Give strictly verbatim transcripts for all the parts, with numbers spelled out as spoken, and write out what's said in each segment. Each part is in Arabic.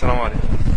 السلام عليكم.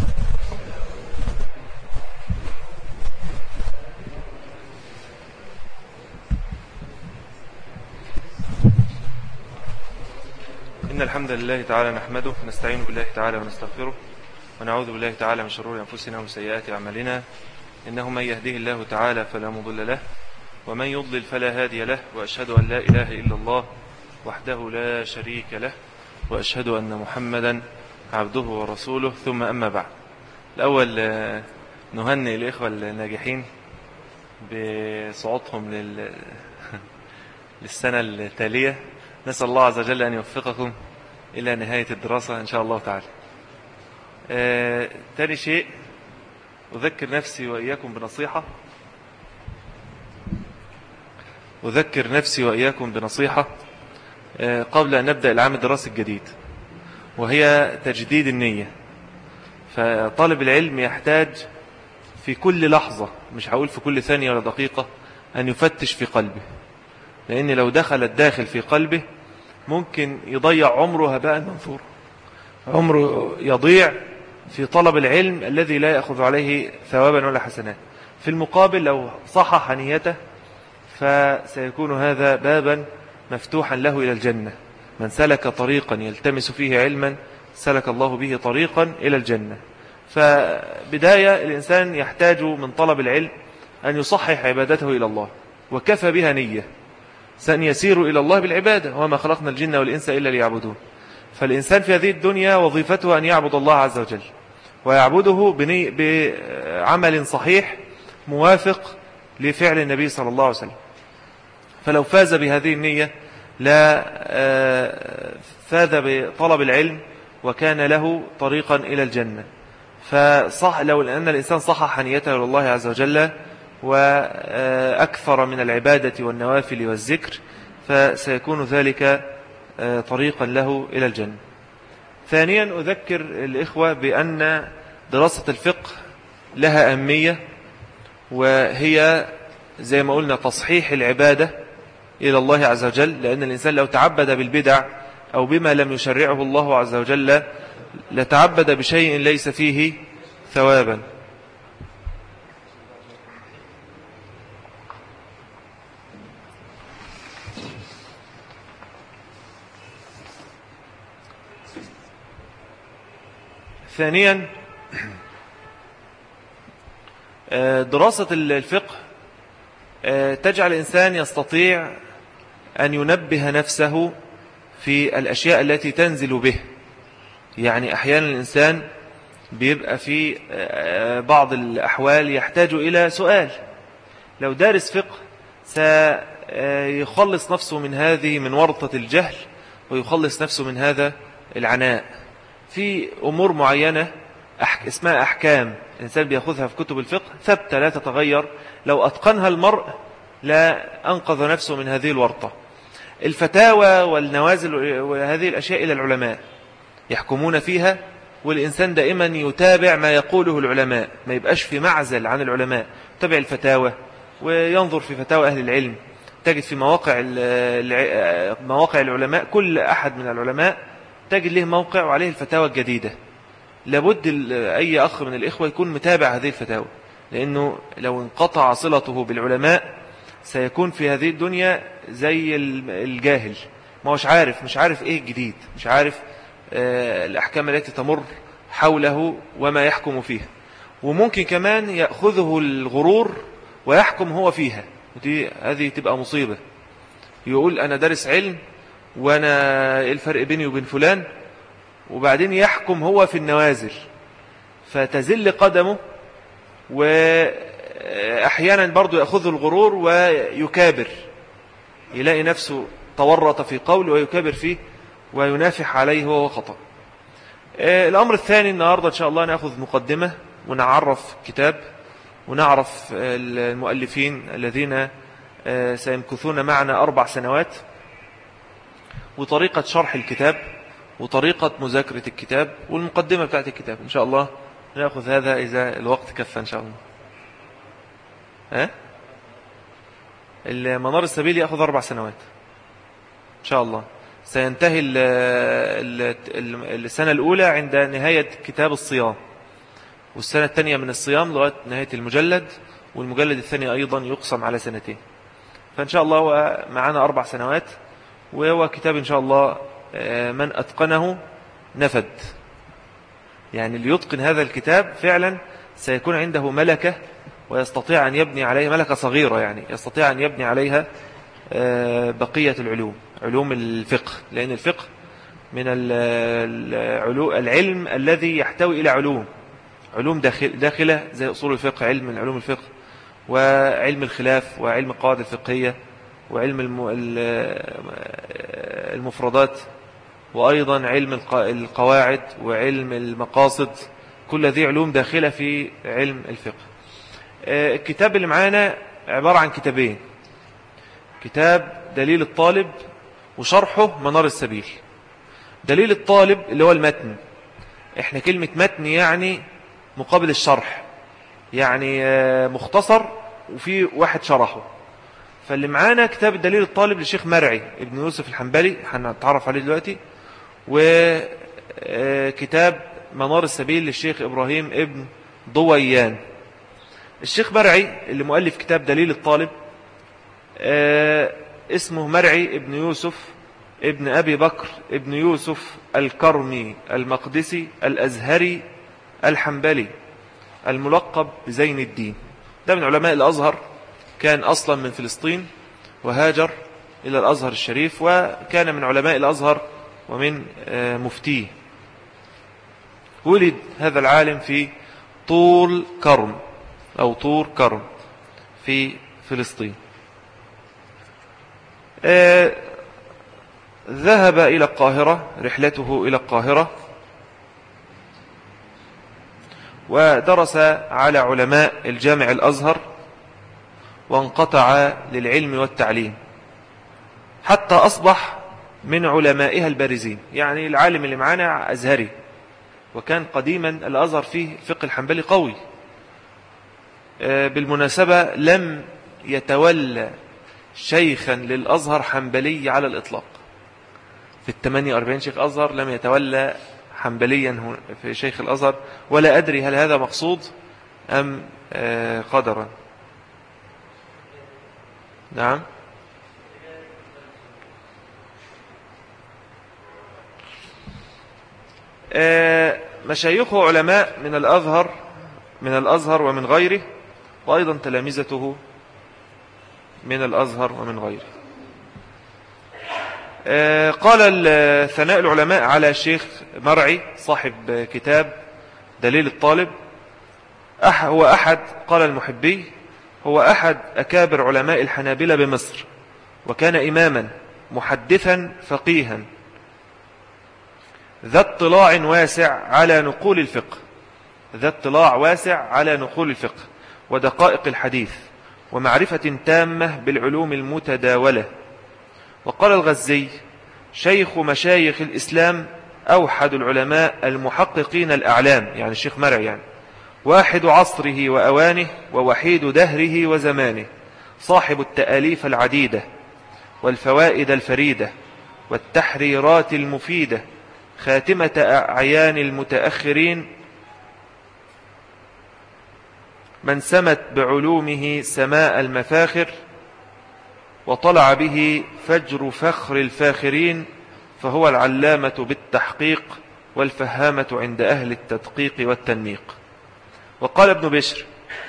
إن الحمد لله تعالى نحمده ونستعين بالله تعالى ونستغفره ونعوذ بالله تعالى من شرور أنفسنا ومن سيئات أعمالنا، إنه من يهده الله تعالى فلا مضل له ومن يضلل فلا هادي له، وأشهد أن لا إله إلا الله وحده لا شريك له، وأشهد أن محمدا عبده ورسوله، ثم أما بعد. الأول نهنئ الإخوة الناجحين بصعودهم لل... للسنة التالية، نسأل الله عز وجل أن يوفقكم إلى نهاية الدراسة إن شاء الله تعالى. آه... تاني شيء، أذكر نفسي وإياكم بنصيحة أذكر نفسي وإياكم بنصيحة آه... قبل أن نبدأ العام الدراسي الجديد، وهي تجديد النية. فطالب العلم يحتاج في كل لحظة، مش هقول في كل ثانية ولا دقيقة، أن يفتش في قلبه، لأن لو دخل الداخل في قلبه ممكن يضيع عمره هباء منثورا، عمره يضيع في طلب العلم الذي لا يأخذ عليه ثوابا ولا حسنات. في المقابل لو صحح نيته فسيكون هذا بابا مفتوحا له إلى الجنة. من سلك طريقا يلتمس فيه علما سلك الله به طريقا إلى الجنة. فبداية الإنسان يحتاج من طلب العلم أن يصحح عبادته إلى الله، وكفى بها نية. سأن يسير إلى الله بالعبادة، وما خلقنا الجن والإنس إلا ليعبدون. فالإنسان في هذه الدنيا وظيفته أن يعبد الله عز وجل، ويعبده بني بعمل صحيح موافق لفعل النبي صلى الله عليه وسلم. فلو فاز بهذه النية لا فاز بطلب العلم وكان له طريقا إلى الجنة. فصح لو أن الإنسان صحح نيته لله عز وجل وأكثر من العبادة والنوافل والذكر، فسيكون ذلك طريقا له إلى الجنة. ثانيا، أذكر الإخوة بأن دراسة الفقه لها أهمية، وهي زي ما قلنا تصحيح العبادة إلى الله عز وجل. لأن الإنسان لو تعبد بالبدع أو بما لم يشرعه الله عز وجل لتعبد بشيء ليس فيه ثوابا. ثانيا، دراسة الفقه تجعل الإنسان يستطيع أن ينبه نفسه في الأشياء التي تنزل به. يعني أحيانا الإنسان بيبقى في بعض الأحوال يحتاج إلى سؤال، لو دارس فقه سيخلص نفسه من هذه من ورطة الجهل، ويخلص نفسه من هذا العناء في أمور معينة اسمها أحكام الإنسان بيأخذها في كتب الفقه ثابتة لا تتغير. لو أتقنها المرء لا أنقذ نفسه من هذه الورطة. الفتاوى والنوازل وهذه الأشياء إلى العلماء يحكمون فيها، والإنسان دائما يتابع ما يقوله العلماء، ما يبقاش في معزل عن العلماء. تابع الفتاوى وينظر في فتاوى أهل العلم. تجد في مواقع مواقع العلماء، كل أحد من العلماء تجد له موقع وعليه الفتاوى الجديدة. لابد أي أخ من الإخوة يكون متابع هذه الفتاوى، لأنه لو انقطع صلته بالعلماء سيكون في هذه الدنيا زي الجاهل، ما هوش عارف مش عارف إيه الجديد، مش عارف آه الأحكام التي تمر حوله وما يحكم فيها. وممكن كمان يأخذه الغرور ويحكم هو فيها، ودي هذه تبقى مصيبة. يقول أنا دارس علم وأنا إيه الفرق بيني وبين فلان، وبعدين يحكم هو في النوازل فتزل قدمه. وأحيانا برضو يأخذ الغرور ويكابر، يلاقي نفسه تورط في قول ويكابر فيه وينافح عليه وهو خطأ. الأمر الثاني النهاردة إن شاء الله نأخذ مقدمة ونعرف كتاب ونعرف المؤلفين الذين سيمكثون معنا أربع سنوات، وطريقة شرح الكتاب وطريقة مذاكرة الكتاب والمقدمة بتاعت الكتاب. إن شاء الله نأخذ هذا إذا الوقت كفى إن شاء الله. ها؟ المنار السبيل يأخذ أربع سنوات إن شاء الله. سينتهي السنة الأولى عند نهاية كتاب الصيام، والسنة الثانية من الصيام لغاية نهاية المجلد، والمجلد الثاني أيضا يقسم على سنتين. فإن شاء الله هو معنا أربع سنوات، وهو كتاب إن شاء الله من أتقنه نفد. يعني اللي يتقن هذا الكتاب فعلا سيكون عنده ملكة، ويستطيع أن يبني عليها ملكة صغيرة، يعني يستطيع أن يبني عليها بقية العلوم، علوم الفقه، لأن الفقه من العلم الذي يحتوي إلى علوم علوم داخل داخلة زي أصول الفقه، علم من علوم الفقه، وعلم الخلاف، وعلم القواعد الفقهية، وعلم المفردات، وأيضا علم القواعد، وعلم المقاصد. كل ذي علوم داخلة في علم الفقه. الكتاب اللي معانا عبارة عن كتابين، كتاب دليل الطالب وشرحه منار السبيل. دليل الطالب اللي هو المتن، احنا كلمة متن يعني مقابل الشرح، يعني مختصر وفي واحد شرحه. فاللي معانا كتاب دليل الطالب للشيخ مرعي ابن يوسف الحنبلي، هنتعرف عليه دلوقتي، وكتاب منار السبيل للشيخ إبراهيم ابن ضويان. الشيخ مرعي اللي مؤلف كتاب دليل الطالب اسمه مرعي ابن يوسف ابن أبي بكر ابن يوسف الكرمي المقدسي الأزهري الحنبلي، الملقب بزين الدين. ده من علماء الأزهر، كان أصلا من فلسطين وهاجر إلى الأزهر الشريف، وكان من علماء الأزهر ومن مفتيه. ولد هذا العالم في طول كرم أو طور كرم في فلسطين. ذهب إلى القاهرة، رحلته إلى القاهرة، ودرس على علماء الجامع الأزهر، وانقطع للعلم والتعليم حتى أصبح من علمائها البارزين. يعني العالم اللي معانا أزهري، وكان قديما الأزهر فيه الفقه الحنبلي قوي. بالمناسبة لم يتولى شيخا للأزهر حنبلي على الإطلاق. في الثمانية وأربعين شيخ أزهر لم يتولى حنبليا في شيخ الأزهر، ولا أدري هل هذا مقصود أم قدرا. نعم. مشايخه علماء من الأزهر من الأزهر ومن غيره، وأيضا تلامذته من الأزهر ومن غيره. قال ثناء العلماء على الشيخ مرعي صاحب كتاب دليل الطالب، هو أحد، قال المحبي، هو أحد أكابر علماء الحنابلة بمصر، وكان إماما محدثا فقيها ذا اطلاع واسع على نقول الفقه ذا اطلاع واسع على نقول الفقه ودقائق الحديث، ومعرفة تامة بالعلوم المتداولة. وقال الغزي: شيخ مشايخ الإسلام، أوحد العلماء المحققين الأعلام، يعني الشيخ مرعي، يعني واحد عصره وأوانه، ووحيد دهره وزمانه، صاحب التأليف العديدة والفوائد الفريدة والتحريرات المفيدة، خاتمة أعيان المتأخرين، من سمت بعلومه سماء المفاخر، وطلع به فجر فخر الفاخرين، فهو العلامة بالتحقيق والفهامة عند أهل التدقيق والتنميق. وقال ابن بشر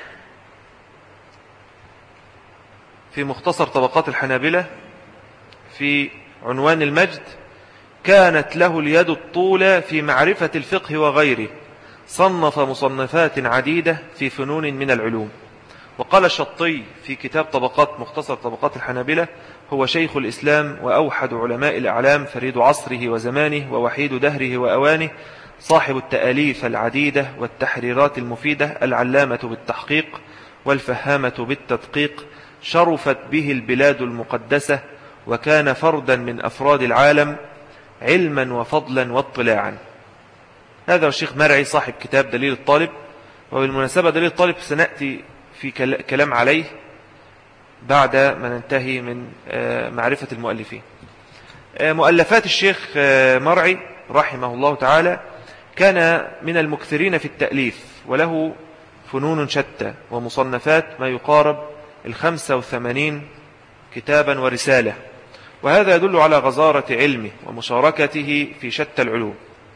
في مختصر طبقات الحنابلة في عنوان المجد: كانت له اليد الطولى في معرفة الفقه وغيره، صنف مصنفات عديدة في فنون من العلوم. وقال الشطي في كتاب طبقات مختصر طبقات الحنابلة: هو شيخ الإسلام وأوحد علماء الأعلام، فريد عصره وزمانه، ووحيد دهره وأوانه، صاحب التأليف العديدة والتحريرات المفيدة، العلامة بالتحقيق والفهامة بالتدقيق، شرفت به البلاد المقدسة، وكان فردا من أفراد العالم علما وفضلا واطلاعا. هذا هو الشيخ مرعي صاحب كتاب دليل الطالب. وبالمناسبة دليل الطالب سنأتي في كلام عليه بعد ما ننتهي من معرفة المؤلفين. مؤلفات الشيخ مرعي رحمه الله تعالى كان من المكثرين في التأليف، وله فنون شتى ومصنفات ما يقارب الخمسة وثمانين كتابا ورسالة، وهذا يدل على غزارة علمه ومشاركته في شتى العلوم.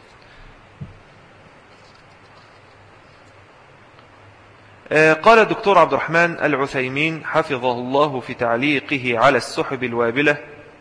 قال الدكتور عبد الرحمن العثيمين حفظه الله في تعليقه على السحب الوابلة: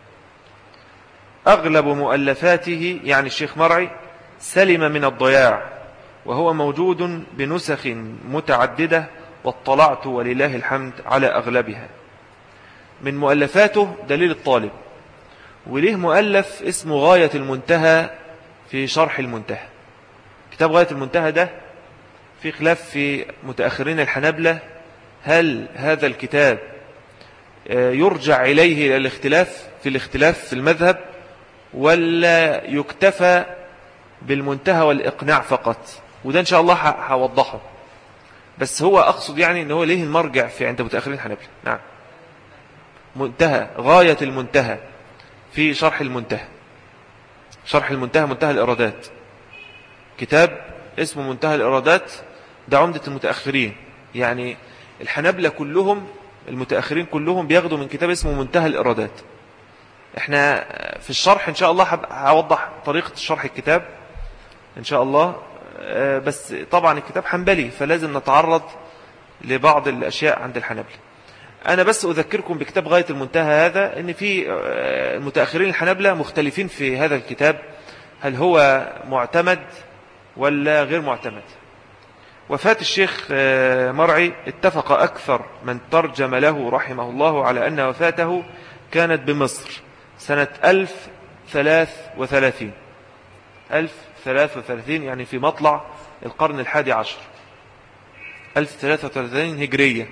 أغلب مؤلفاته يعني الشيخ مرعي سلم من الضياع، وهو موجود بنسخ متعددة، واطلعت ولله الحمد على أغلبها. من مؤلفاته دليل الطالب، وليه مؤلف اسمه غاية المنتهى في شرح المنتهى. كتاب غاية المنتهى ده في خلاف في متأخرين الحنابلة، هل هذا الكتاب يرجع إليه إلى الاختلاف في الاختلاف في المذهب، ولا يكتفى بالمنتهى والإقناع فقط؟ وده إن شاء الله هوضحه، بس هو أقصد يعني أنه ليه المرجع في عند متأخرين الحنابلة. نعم، منتهى غاية المنتهى في شرح المنتهى. شرح المنتهى منتهى الإرادات، كتاب اسمه منتهى الإرادات، ده عمدة المتأخرين. يعني الحنابلة كلهم المتأخرين كلهم بياخدوا من كتاب اسمه منتهى الإرادات. احنا في الشرح ان شاء الله هوضح طريقة شرح الكتاب ان شاء الله، بس طبعا الكتاب حنبلي فلازم نتعرض لبعض الأشياء عند الحنابلة. أنا بس أذكركم بكتاب غاية المنتهى هذا، أن في المتأخرين الحنابلة مختلفين في هذا الكتاب، هل هو معتمد ولا غير معتمد. وفاة الشيخ مرعي اتفق أكثر من ترجم له رحمه الله على أن وفاته كانت بمصر سنة ألف ثلاث وثلاثين ألف ثلاث وثلاثين يعني في مطلع القرن الحادي عشر، ألف ثلاث وثلاثين هجرية،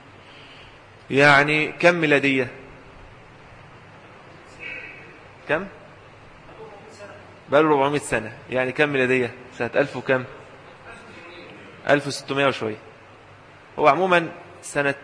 يعني كم ميلادية؟ كم؟ بقاله أربعمائة سنة، يعني كم ميلادية؟ سنة ألف وكم؟ ألف وستمائة وشوية. هو عموما سنة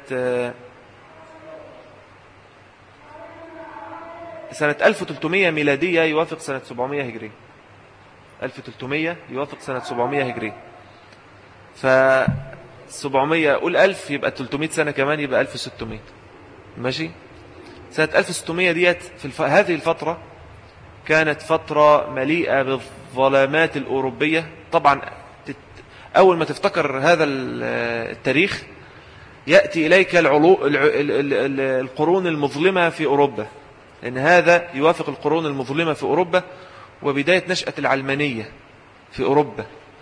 سنة ألف وثلاثمائة ميلادية يوافق سنة سبعمائة هجرية. ألف وثلاثمائة يوافق سنة سبعمائة هجرية، ف سبعمائة قول ألف يبقى ثلاثمائة سنة كمان يبقى ألف وستمائة. ماشي. سنة ألف وستمائة ديت في الف... هذه الفترة كانت فترة مليئة بالظلامات الأوروبية. طبعا تت... أول ما تفتكر هذا التاريخ يأتي إليك العلو... ال... ال... ال... القرون المظلمة في أوروبا، لأن هذا يوافق القرون المظلمة في أوروبا وبداية نشأة العلمانية في أوروبا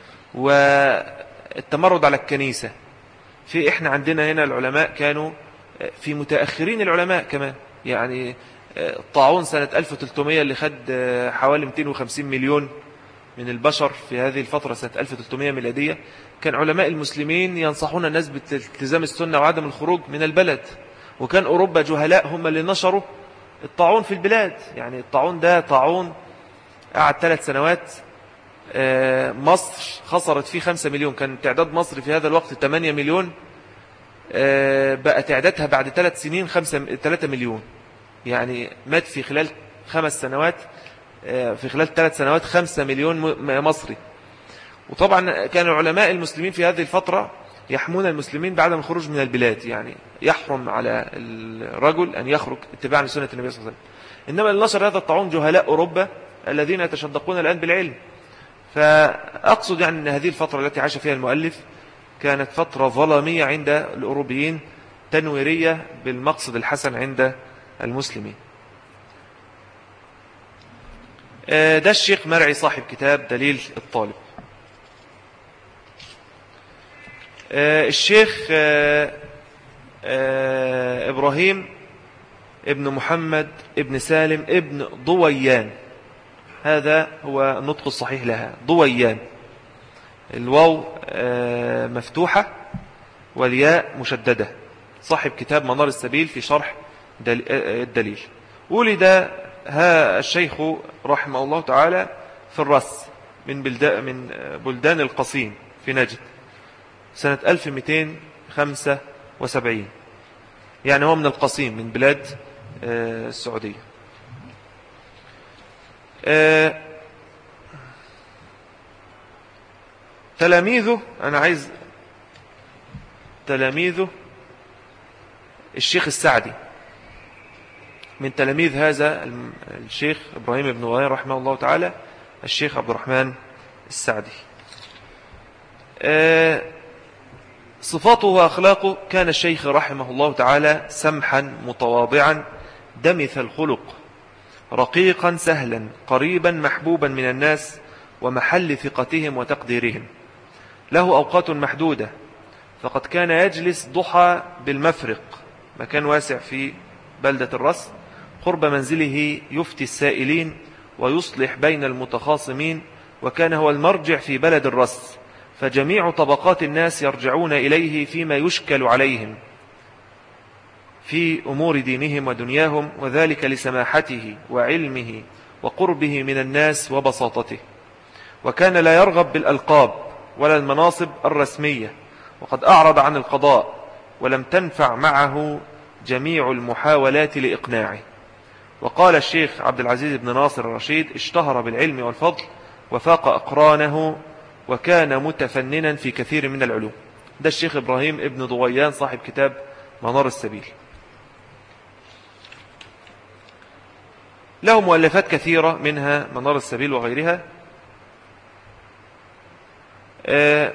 والتمرد على الكنيسة. في إحنا عندنا هنا العلماء كانوا في متأخرين العلماء كمان، يعني الطاعون سنة ألف وثلاثمائة اللي خد حوالي مئتين وخمسين مليون من البشر في هذه الفترة سنة ألف وثلاثمائة ميلادية، كان علماء المسلمين ينصحون الناس بالتزام السنة وعدم الخروج من البلد، وكان أوروبا جهلاء هم اللي نشروا الطاعون في البلاد. يعني الطاعون ده طاعون قعد ثلاث سنوات، مصر خسرت فيه خمسة مليون، كان تعداد مصر في هذا الوقت ثمانية مليون، بقى تعدادها بعد ثلاث سنين خمسة ثلاثة مليون، يعني مات في خلال خمس سنوات في خلال ثلاث سنوات خمسة مليون مصري. وطبعا كان العلماء المسلمين في هذه الفترة يحمون المسلمين بعدم الخروج من البلاد، يعني يحرم على الرجل أن يخرج اتباعا لسنة النبي صلى الله عليه وسلم. إنما اللي نشر هذا الطاعون جهلاء أوروبا الذين يتشدقون الآن بالعلم. فأقصد يعني أن هذه الفترة التي عاش فيها المؤلف كانت فترة ظلامية عند الأوروبيين، تنويرية بالمقصد الحسن عند المسلمين. ده الشيخ مرعي صاحب كتاب دليل الطالب. الشيخ إبراهيم ابن محمد ابن سالم ابن ضويان، هذا هو النطق الصحيح لها، ضويان، الواو مفتوحة والياء مشددة، صاحب كتاب منار السبيل في شرح الدليل. ولد ها الشيخ رحمه الله تعالى في الرس من بلدان من بلدان القصيم في نجد سنة ألف ومئتين وخمسة وسبعين، يعني هو من القصيم من بلاد السعودية. آه تلاميذه، أنا عايز تلاميذه الشيخ السعدي، من تلاميذ هذا الشيخ إبراهيم بن غيان رحمه الله تعالى الشيخ عبد الرحمن السعدي. آه صفاته وأخلاقه: كان الشيخ رحمه الله تعالى سمحا متواضعا دمث الخلق، رقيقا سهلا قريبا محبوبا من الناس ومحل ثقتهم وتقديرهم. له أوقات محدودة، فقد كان يجلس ضحى بالمفرق، مكان واسع في بلدة الرس قرب منزله، يفتي السائلين ويصلح بين المتخاصمين، وكان هو المرجع في بلد الرس، فجميع طبقات الناس يرجعون إليه فيما يشكل عليهم في أمور دينهم ودنياهم، وذلك لسماحته وعلمه وقربه من الناس وبساطته. وكان لا يرغب بالألقاب ولا المناصب الرسمية، وقد أعرض عن القضاء، ولم تنفع معه جميع المحاولات لإقناعه. وقال الشيخ عبد العزيز بن ناصر الرشيد: اشتهر بالعلم والفضل وفاق أقرانه، وكان متفننا في كثير من العلوم. ده الشيخ إبراهيم ابن ضويان صاحب كتاب منار السبيل. له مؤلفات كثيرة، منها منار السبيل وغيرها. آه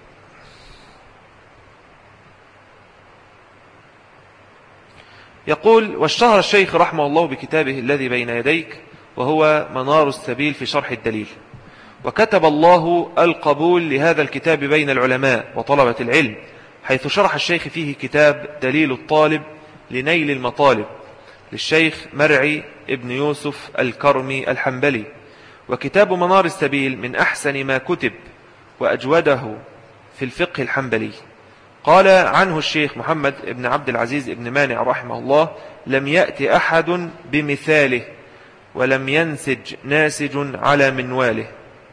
يقول: واشتهر الشيخ رحمه الله بكتابه الذي بين يديك، وهو منار السبيل في شرح الدليل. وكتب الله القبول لهذا الكتاب بين العلماء وطلبة العلم، حيث شرح الشيخ فيه كتاب دليل الطالب لنيل المطالب للشيخ مرعي ابن يوسف الكرمي الحنبلي. وكتاب منار السبيل من أحسن ما كتب وأجوده في الفقه الحنبلي. قال عنه الشيخ محمد ابن عبد العزيز ابن مانع رحمه الله: لم يأتي أحد بمثاله، ولم ينسج ناسج على منواله.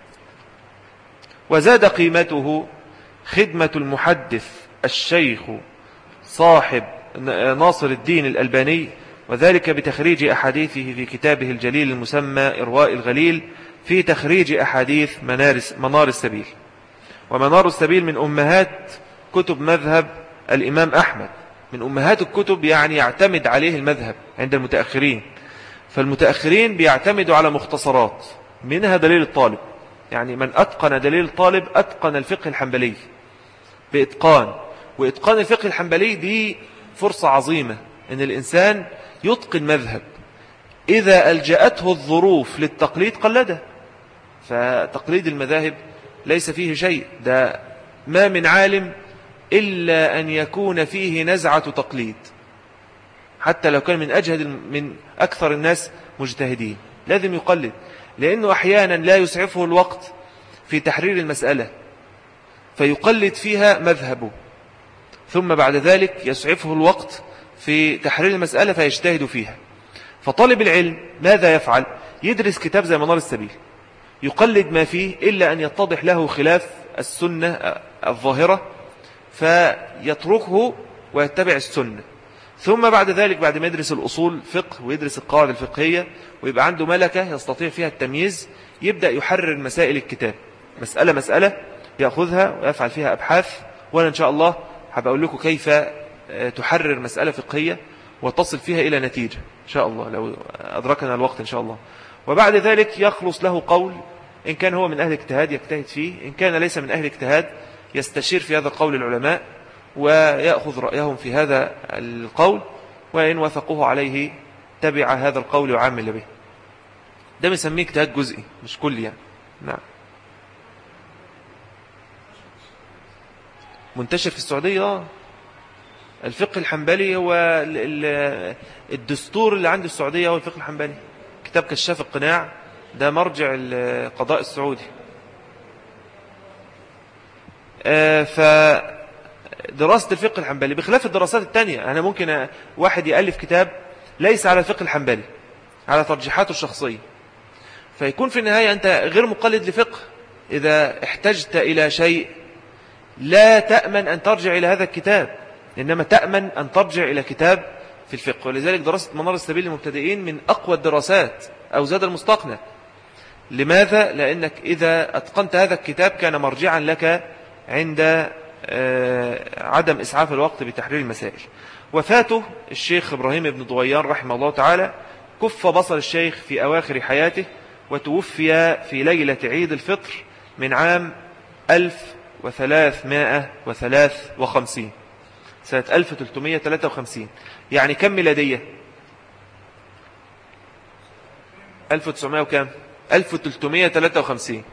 وزاد قيمته خدمة المحدث الشيخ صاحب ناصر الدين الألباني، وذلك بتخريج أحاديثه في كتابه الجليل المسمى إرواء الغليل في تخريج أحاديث منار السبيل. ومنار السبيل من أمهات كتب مذهب الإمام أحمد، من أمهات الكتب، يعني يعتمد عليه المذهب عند المتأخرين. فالمتأخرين بيعتمدوا على مختصرات، منها دليل الطالب، يعني من أتقن دليل الطالب أتقن الفقه الحنبلي بإتقان. وإتقان الفقه الحنبلي دي فرصة عظيمة أن الإنسان يتقن مذهب، إذا ألجأته الظروف للتقليد قلده. فتقليد المذاهب ليس فيه شيء، ده ما من عالم إلا أن يكون فيه نزعة تقليد، حتى لو كان من أجهد من أكثر الناس مجتهدين لازم يقلد، لأنه أحيانا لا يسعفه الوقت في تحرير المسألة فيقلد فيها مذهبه، ثم بعد ذلك يسعفه الوقت في تحرير المسألة فيجتهد فيها. فطالب العلم ماذا يفعل؟ يدرس كتاب زي منار السبيل، يقلد ما فيه إلا أن يتضح له خلاف السنة الظاهرة فيتركه ويتبع السنة. ثم بعد ذلك، بعد ما يدرس الأصول فقه ويدرس القواعد الفقهية ويبقى عنده ملكة يستطيع فيها التمييز، يبدأ يحرر مسائل الكتاب مسألة مسألة، يأخذها ويفعل فيها أبحاث. وأنا إن شاء الله هبقول لكم كيف تحرر مسألة فقهية وتصل فيها إلى نتيجة إن شاء الله لو أدركنا الوقت إن شاء الله. وبعد ذلك يخلص له قول، إن كان هو من أهل اجتهاد يجتهد فيه، إن كان ليس من أهل اجتهاد يستشير في هذا القول العلماء ويأخذ رأيهم في هذا القول، وإن وثقوه عليه تبع هذا القول وعامل به. ده بنسميه اجتهاد جزئي مش كلي يعني. نعم. منتشر في السعودية الفقه الحنبلي، هو الدستور اللي عند السعودية هو الفقه الحنبلي. كتاب كشاف القناع ده مرجع القضاء السعودي. فدراسة الفقه الحنبلي بخلاف الدراسات التانية، أنا ممكن واحد يألف كتاب ليس على الفقه الحنبلي، على ترجيحاته الشخصية، فيكون في النهاية أنت غير مقلد لفقه. إذا احتجت إلى شيء لا تأمن أن ترجع إلى هذا الكتاب، إنما تأمن أن ترجع إلى كتاب في الفقه. ولذلك دراسة منار السبيل للمبتدئين من أقوى الدراسات، أو زاد المستقنع لماذا؟ لأنك إذا أتقنت هذا الكتاب كان مرجعا لك عند عدم إسعاف الوقت بتحرير المسائل. وفاته الشيخ إبراهيم بن ضويان رحمه الله تعالى، كف بصر الشيخ في أواخر حياته، وتوفي في ليلة عيد الفطر من عام ألف وثلاثمائة وثلاث وخمسين، سنة ألف وثلاثمائة وثلاثة وخمسين. يعني كم ميلادية؟ ألف وتسعمائة وكم؟ ألف وثلاثمائة وثلاثة وخمسين.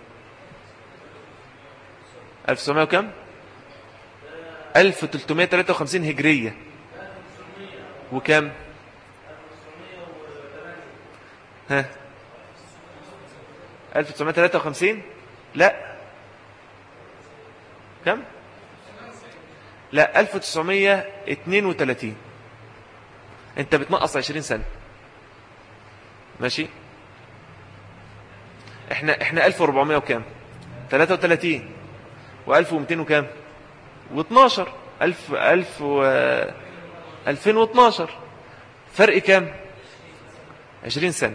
ألف وتسعمائة وكم؟ ألف وثلاثمائة وثلاثة وخمسين هجرية. وكم؟ ها؟ ألف وتسعمائة وثلاثة وخمسين؟ لا، كم؟ لا، ألف وتسعمائة واثنين وثلاثين. انت بتنقص عشرين سنة. ماشي؟ احنا احنا ألف وأربعمائة وكام؟ ثلاثة وثلاثين. وألف ومئتين وكام؟ واثناشر. ألف ألف و ألفين واثناشر. فرق كام؟ عشرين سنة.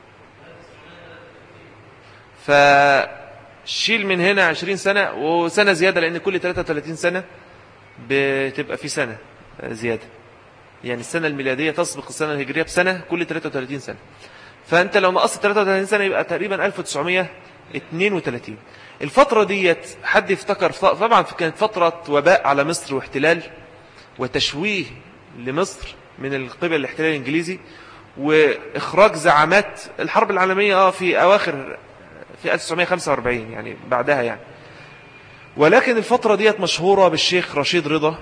فشيل من هنا عشرين سنة وسنة زيادة، لأن كل ثلاثة وثلاثين سنة بتبقى في سنة زيادة. يعني السنة الميلادية تسبق السنة الهجرية بسنة كل ثلاثة وثلاثين سنة. فأنت لو نقصت ثلاثة وثلاثين سنة يبقى تقريبا ألف وتسعمائة واثنين وثلاثين. الفترة ديت حد يفتكر؟ طبعا كانت فترة وباء على مصر واحتلال وتشويه لمصر من قبل الاحتلال الإنجليزي، وإخراج زعامات الحرب العالمية في أواخر في ألف وتسعمائة وخمسة وأربعين، يعني بعدها يعني. ولكن الفترة ديت مشهورة بالشيخ رشيد رضا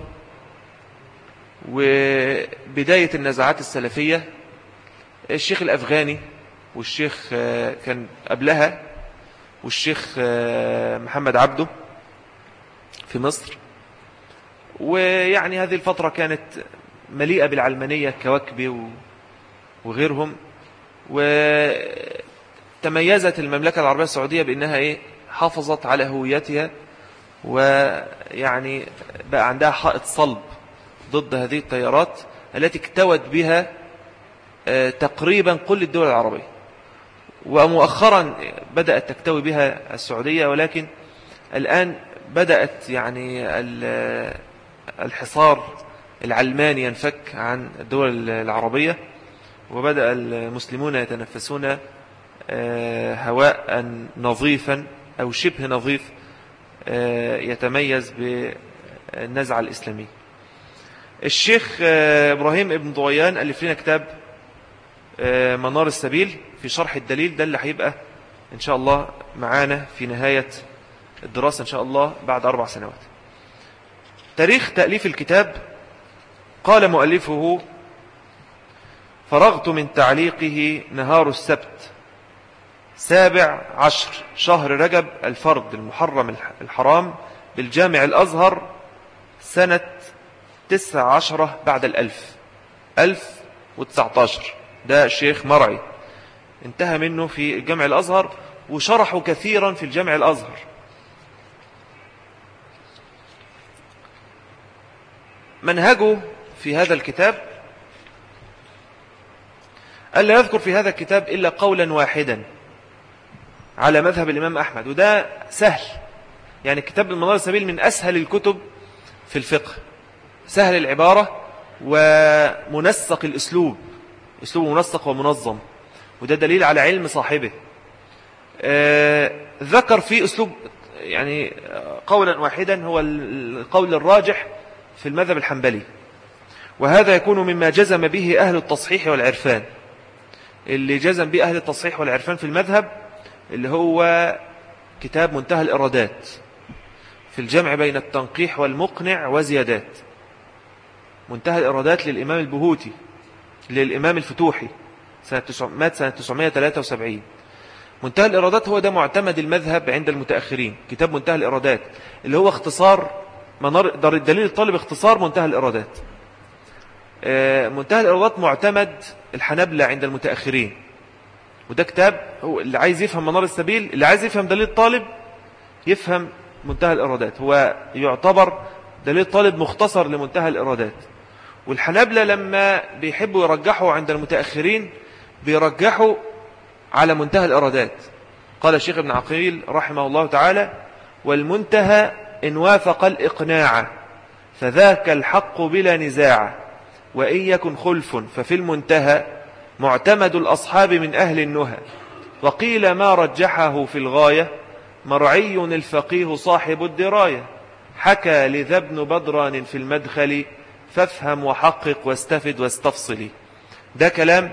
وبداية النزاعات السلفية. الشيخ الأفغاني والشيخ كان قبلها، والشيخ محمد عبده في مصر. ويعني هذه الفترة كانت مليئة بالعلمانية كوكبي وغيرهم. وتميزت المملكة العربية السعودية بأنها إيه؟ حافظت على هويتها، ويعني بقى عندها حائط صلب ضد هذه التيارات التي اكتوت بها تقريبا كل الدول العربية. ومؤخرا بدأت تكتوي بها السعودية، ولكن الآن بدأت يعني الحصار العلماني ينفك عن الدول العربية، وبدأ المسلمون يتنفسون هواء نظيفا أو شبه نظيف يتميز بالنزعة الإسلامية. الشيخ إبراهيم ابن ضويان ألف لنا كتاب منار السبيل في شرح الدليل، ده اللي هيبقى إن شاء الله معانا في نهاية الدراسة إن شاء الله بعد أربع سنوات. تاريخ تأليف الكتاب: قال مؤلفه: فرغت من تعليقه نهار السبت سابع عشر شهر رجب الفرد المحرم الحرام بالجامع الأزهر سنة تسع عشرة بعد الألف، ألف وتسعة عشر. ده شيخ مرعي انتهى منه في الجامع الأزهر، وشرحوا كثيرا في الجامع الأزهر. منهجه في هذا الكتاب ألا يذكر في هذا الكتاب إلا قولا واحدا على مذهب الإمام أحمد، وده سهل. يعني كتاب المنار السبيل من أسهل الكتب في الفقه، سهل العبارة ومنسق الأسلوب، أسلوب منسق ومنظم، وده دليل على علم صاحبه. آه ذكر فيه أسلوب يعني قولا واحدا هو القول الراجح في المذهب الحنبلي، وهذا يكون مما جزم به أهل التصحيح والعرفان. اللي جزم به أهل التصحيح والعرفان في المذهب اللي هو كتاب منتهى الإرادات في الجمع بين التنقيح والمقنع وزيادات. منتهى الإرادات للإمام البهوتي للإمام الفتوحي سنة مات سنة تسعمائة وثلاثة وسبعين. منتهى الإرادات هو ده معتمد المذهب عند المتأخرين. كتاب منتهى الإرادات اللي هو اختصار منار دليل الطالب، اختصار منتهى الإرادات. منتهى الإرادات معتمد الحنابلة عند المتأخرين، وده كتاب هو اللي عايز يفهم منار السبيل، اللي عايز يفهم دليل الطالب يفهم منتهى الإرادات. هو يعتبر دليل الطالب مختصر لمنتهى الإرادات. والحنابلة لما بيحبوا يرجحوا عند المتأخرين بيرجحوا على منتهى الإرادات، قال الشيخ ابن عقيل رحمه الله تعالى: والمنتهى إن وافق الإقناع فذاك الحق بلا نزاع، وإن يكن خلف ففي المنتهى معتمد الأصحاب من أهل النهى. وقيل ما رجحه في الغاية مرعي الفقيه صاحب الدراية، حكى لذا ابن بدران في المدخل فافهم وحقق واستفد واستفصلي. ده كلام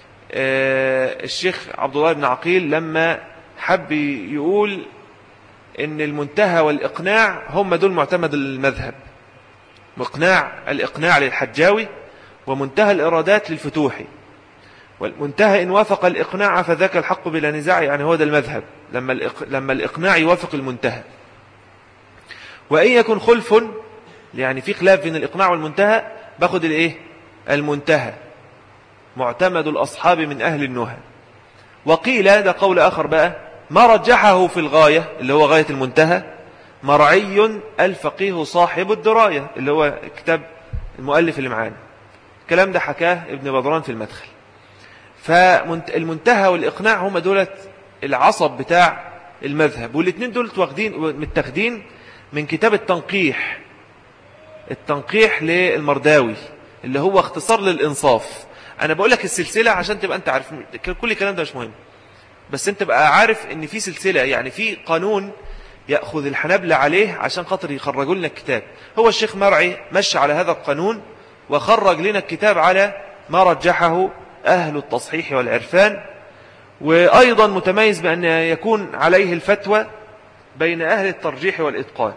الشيخ عبد الله بن عقيل لما حب يقول ان المنتهى والإقناع هم دول معتمد المذهب. مقناع الإقناع للحجاوي، ومنتهى الإرادات للفتوحي. والمنتهى إن وافق الإقناع فذاك الحق بلا نزاع، يعني هو ده المذهب لما الإق... لما الإقناع يوافق المنتهى. وإن يكن خلف، يعني في خلاف بين الإقناع والمنتهى، باخد الإيه؟ المنتهى معتمد الأصحاب من أهل النهى. وقيل، ده قول آخر بقى، ما رجحه في الغاية اللي هو غاية المنتهى مرعي الفقيه صاحب الدراية اللي هو كتاب المؤلف اللي معانا. الكلام ده حكاه ابن بدران في المدخل. فالمنتهى والإقناع هم دولت العصب بتاع المذهب، والاثنين دولت واخدين متاخدين من كتاب التنقيح. التنقيح للمرداوي اللي هو اختصار للإنصاف. أنا بقول لك السلسلة عشان تبقى أنت عارف، كل الكلام ده مش مهم، بس أنت بقى عارف إن في سلسلة، يعني في قانون يأخذ الحنابلة عليه عشان خاطر يخرجوا لنا الكتاب. هو الشيخ مرعي مشى على هذا القانون وخرج لنا الكتاب على ما رجحه أهل التصحيح والعرفان، وأيضا متميز بأن يكون عليه الفتوى بين أهل الترجيح والإتقان.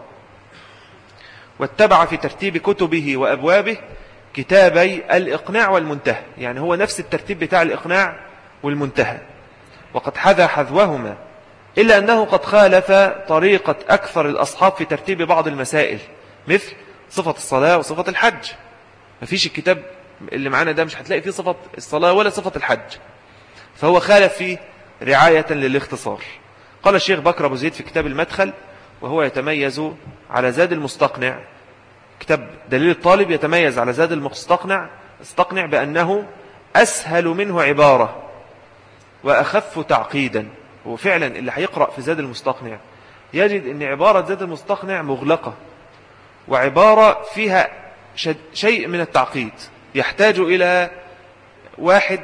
واتبع في ترتيب كتبه وأبوابه كتابي الإقناع والمنتهى، يعني هو نفس الترتيب بتاع الإقناع والمنتهى، وقد حذا حذوهما، إلا أنه قد خالف طريقة أكثر الأصحاب في ترتيب بعض المسائل مثل صفة الصلاة وصفة الحج. مفيش الكتاب اللي معانا ده مش هتلاقي فيه صفة الصلاة ولا صفة الحج، فهو خالف فيه رعاية للاختصار. قال الشيخ بكر أبو زيد في كتاب المدخل، وهو يتميز على زاد المستقنع، كتاب دليل الطالب يتميز على زاد المستقنع استقنع بأنه أسهل منه عبارة وأخف تعقيدا. وفعلا اللي هيقرأ في زاد المستقنع يجد أن عبارة زاد المستقنع مغلقة، وعبارة فيها شيء من التعقيد يحتاج إلى واحد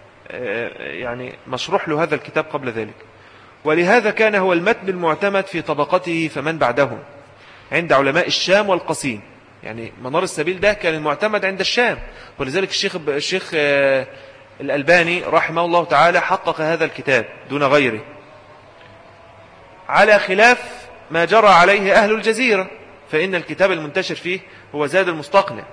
يعني مشروح له هذا الكتاب قبل ذلك. ولهذا كان هو المتن المعتمد في طبقته فمن بعدهم عند علماء الشام والقصيم. يعني منار السبيل ده كان المعتمد عند الشام، ولذلك الشيخ الشيخ الألباني رحمه الله تعالى حقق هذا الكتاب دون غيره، على خلاف ما جرى عليه أهل الجزيرة، فإن الكتاب المنتشر فيه هو زاد المستقنع،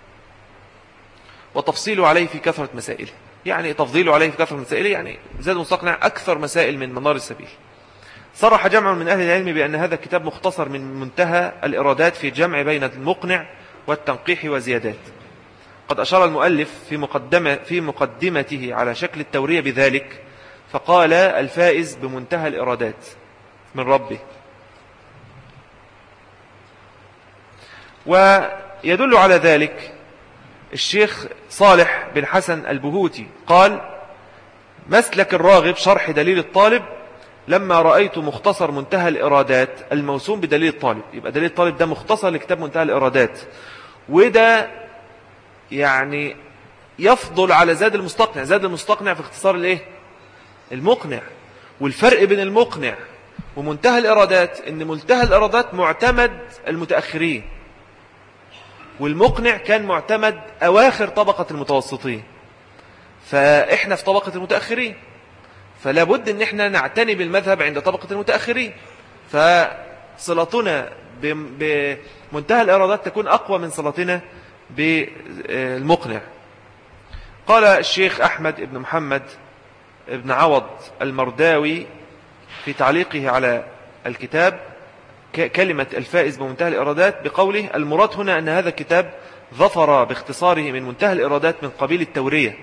وتفصيله عليه في كثرة مسائله، يعني تفضيله عليه في كثرة مسائله، يعني زاد المستقنع أكثر مسائل من منار السبيل. صرح جمع من أهل العلم بأن هذا الكتاب مختصر من منتهى الإرادات في جمع بين المقنع والتنقيح وزيادات. قد أشار المؤلف في مقدمة في مقدمته على شكل التورية بذلك، فقال: الفائز بمنتهى الإرادات من ربه. ويدل على ذلك الشيخ صالح بن حسن البهوتي قال: مسلك الراغب شرح دليل الطالب لما رأيت مختصر منتهى الإرادات الموسوم بدليل الطالب. يبقى دليل الطالب ده مختصر لكتاب منتهى الإرادات، وده يعني يفضل على زاد المستقنع. زاد المستقنع في اختصار الايه؟ المقنع. والفرق بين المقنع ومنتهى الإرادات ان منتهى الإرادات معتمد المتأخرين، والمقنع كان معتمد أواخر طبقة المتوسطين، فإحنا في طبقة المتأخرين، فلا بد ان احنا نعتني بالمذهب عند طبقة المتأخرين، فصلتنا بمنتهى الإرادات تكون أقوى من صلتنا بالمقنع. قال الشيخ أحمد بن محمد بن عوض المرداوي في تعليقه على الكتاب كلمة الفائز بمنتهى الإرادات بقوله: المراد هنا أن هذا الكتاب ظفر باختصاره من منتهى الإرادات من قبيل التورية.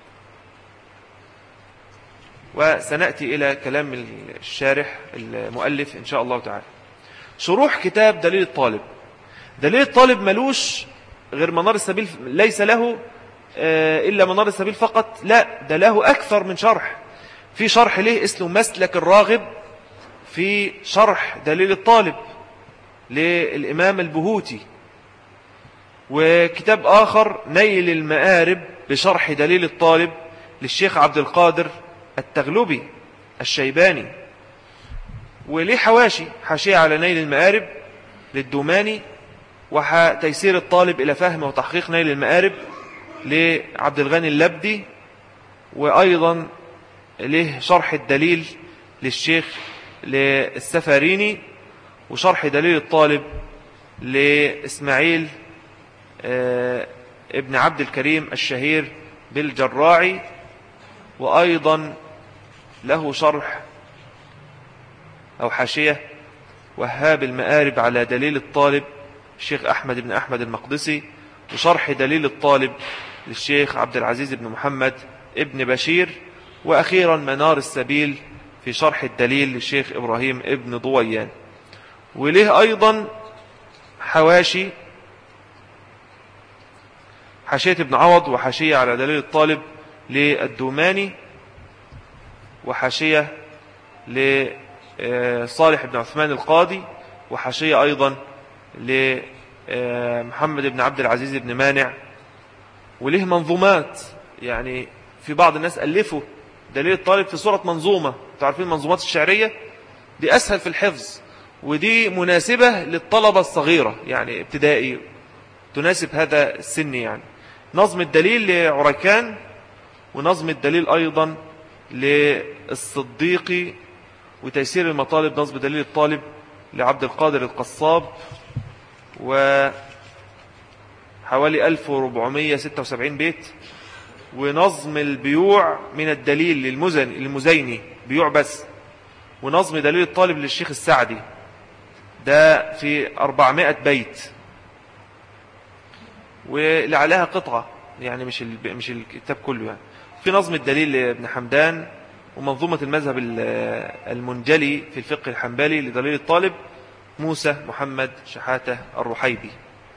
وسنأتي إلى كلام الشارح المؤلف إن شاء الله تعالى. شروح كتاب دليل الطالب. دليل الطالب ملوش غير منار السبيل، ليس له إلا منار السبيل فقط، لا، ده له أكثر من شرح. في شرح له اسمه مسلك الراغب في شرح دليل الطالب للإمام البهوتي، وكتاب آخر نيل المآرب بشرح دليل الطالب للشيخ عبد القادر التغلبي الشيباني، وليه حواشي، حاشية على نيل المآرب للدوماني، وتيسير الطالب إلى فهم وتحقيق نيل المآرب لعبد الغني اللبدي، وأيضا له شرح الدليل للشيخ للسفاريني، وشرح دليل الطالب لإسماعيل ابن عبد الكريم الشهير بالجراعي، وأيضا له شرح أو حاشية وهاب المآرب على دليل الطالب الشيخ أحمد بن أحمد المقدسي، وشرح دليل الطالب للشيخ عبد العزيز بن محمد ابن بشير، وأخيرا منار السبيل في شرح الدليل للشيخ إبراهيم ابن ضويان. وله أيضا حواشي، حاشية ابن عوض وحاشية على دليل الطالب للدوماني، وحاشية لصالح بن عثمان القاضي، وحاشية أيضا لمحمد بن عبد العزيز بن مانع. وله منظومات، يعني في بعض الناس ألفوا دليل الطالب في صورة منظومة، تعرفين المنظومات الشعرية دي أسهل في الحفظ، ودي مناسبة للطلبة الصغيرة يعني ابتدائي، تناسب هذا السن. يعني نظم الدليل لعريكان، ونظم الدليل أيضا للصديقي، وتيسير المطالب نظم دليل الطالب لعبد القادر القصاب، وحوالي ألف وأربعمائة وستة وسبعين بيت. ونظم البيوع من الدليل للمزن المزيني بيوع بس، ونظم دليل الطالب للشيخ السعدي ده في أربعمائة بيت، ولعلها قطعة يعني مش مش الكتاب كله. يعني في نظم الدليل لابن حمدان، ومنظومة المذهب المنجلي في الفقه الحنبلي لدليل الطالب موسى محمد شحاتة الرحيبي.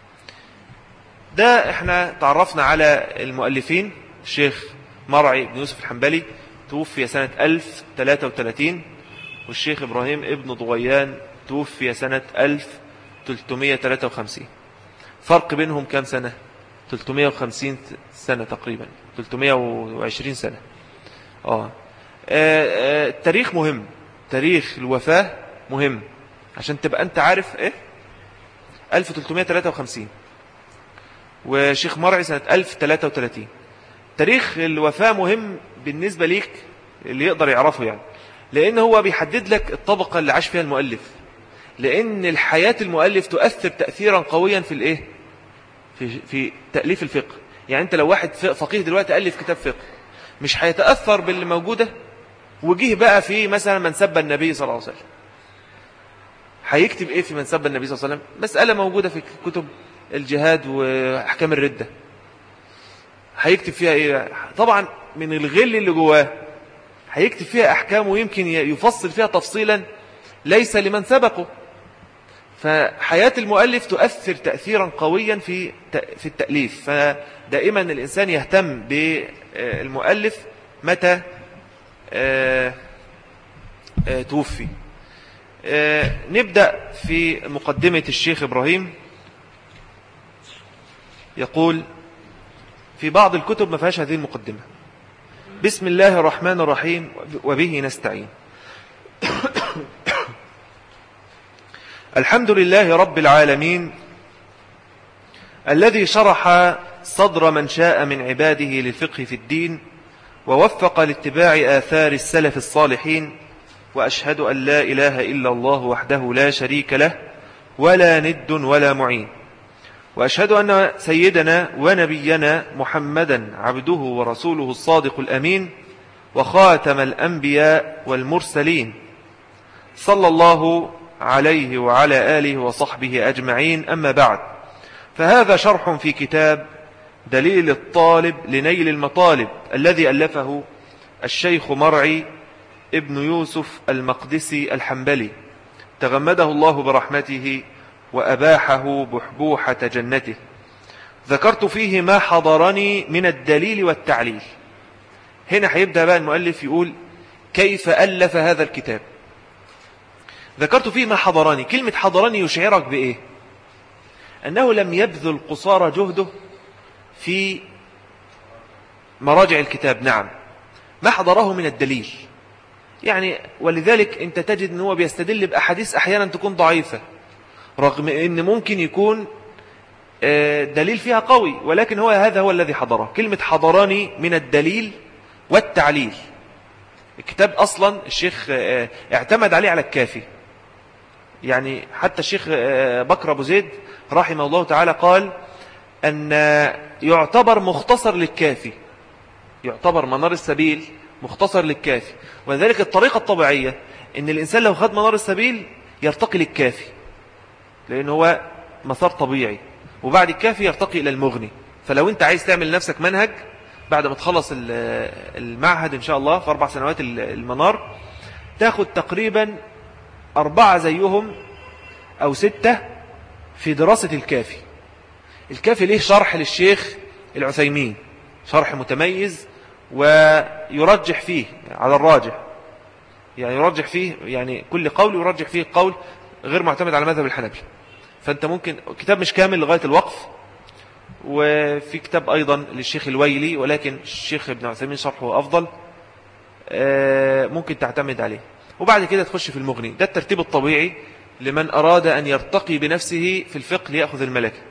ده احنا تعرفنا على المؤلفين. الشيخ مرعي بن يوسف الحنبلي توفي سنة ألف وثلاثة وثلاثين، والشيخ إبراهيم ابن ضويان توفي سنة ألف وثلاثمائة وثلاثة وخمسين. فرق بينهم كم سنة؟ ثلاثمائة وخمسين سنة تقريبا، ثلاثمائة وعشرين سنة. آه. آه التاريخ مهم، تاريخ الوفاة مهم عشان تبقى أنت عارف إيه. ألف وثلاثمائة وثلاثة وخمسين وشيخ مرعي سنة ألف وثلاثة وثلاثين. تاريخ الوفاة مهم بالنسبة ليك اللي يقدر يعرفه، يعني لأن هو بيحدد لك الطبقة اللي عاش فيها المؤلف، لأن الحياة المؤلف تؤثر تأثيرا قويا في الإيه؟ في, في تأليف الفقه. يعني أنت لو واحد فقيه دلوقتي ألف كتاب فقه مش هيتأثر باللي موجودة، وجيه بقى في مثلا من سب النبي صلى الله عليه وسلم، هيكتب إيه في من سب النبي صلى الله عليه وسلم؟ مسألة موجودة في كتب الجهاد وأحكام الردة، هيكتب فيها إيه؟ طبعا من الغل اللي جواه هيكتب فيها أحكام، ويمكن يفصل فيها تفصيلا ليس لمن سبقه. فحياة المؤلف تؤثر تأثيرا قويا في في التأليف، فدائما الإنسان يهتم بالمؤلف متى توفي. نبدأ في مقدمة الشيخ إبراهيم. يقول في بعض الكتب ما فيهاش هذه المقدمة: بسم الله الرحمن الرحيم وبه نستعين. الحمد لله رب العالمين الذي شرح صدر من شاء من عباده للفقه في الدين، ووفق لاتباع آثار السلف الصالحين. وأشهد أن لا إله إلا الله وحده لا شريك له ولا ند ولا معين. وأشهد أن سيدنا ونبينا محمدا عبده ورسوله الصادق الأمين، وخاتم الأنبياء والمرسلين، صلى الله عليه وعلى آله وصحبه أجمعين. أما بعد، فهذا شرح في كتاب دليل الطالب لنيل المطالب الذي ألفه الشيخ مرعي ابن يوسف المقدسي الحنبلي، تغمده الله برحمته وأباحه بحبوحة جنته. ذكرت فيه ما حضرني من الدليل والتعليل. هنا هيبدأ بقى المؤلف يقول كيف ألف هذا الكتاب. ذكرت فيه ما حضرني. كلمة حضرني يشعرك بإيه؟ أنه لم يبذل قصارى جهده في مراجع الكتاب. نعم، ما حضره من الدليل يعني، ولذلك أنت تجد أنه بيستدل بأحاديث أحيانا تكون ضعيفة رغم أن ممكن يكون دليل فيها قوي، ولكن هو هذا هو الذي حضره. كلمة حضرني من الدليل والتعليل. الكتاب أصلا الشيخ اعتمد عليه على الكافي، يعني حتى الشيخ بكر أبو زيد رحمه الله تعالى قال أن يعتبر مختصر للكافي، يعتبر منار السبيل مختصر للكافي. وذلك الطريقة الطبيعية أن الإنسان لو خد منار السبيل يرتقي للكافي، لأنه هو مسار طبيعي، وبعد الكافي يرتقي إلى المغني. فلو أنت عايز تعمل لنفسك منهج بعد ما تخلص المعهد إن شاء الله في أربع سنوات المنار، تاخد تقريبا أربعة زيهم أو ستة في دراسة الكافي. الكافي ليه شرح للشيخ العثيمين، شرح متميز ويرجح فيه على الراجح، يعني يرجح فيه يعني كل قول يرجح فيه قول غير معتمد على مذهب الحنبلي. فأنت ممكن كتاب مش كامل لغاية الوقف، وفي كتاب أيضا للشيخ الويلي ولكن الشيخ ابن عثيمين شرحه أفضل، ممكن تعتمد عليه. وبعد كده تخش في المغني. ده الترتيب الطبيعي لمن أراد أن يرتقي بنفسه في الفقه ليأخذ الملكة.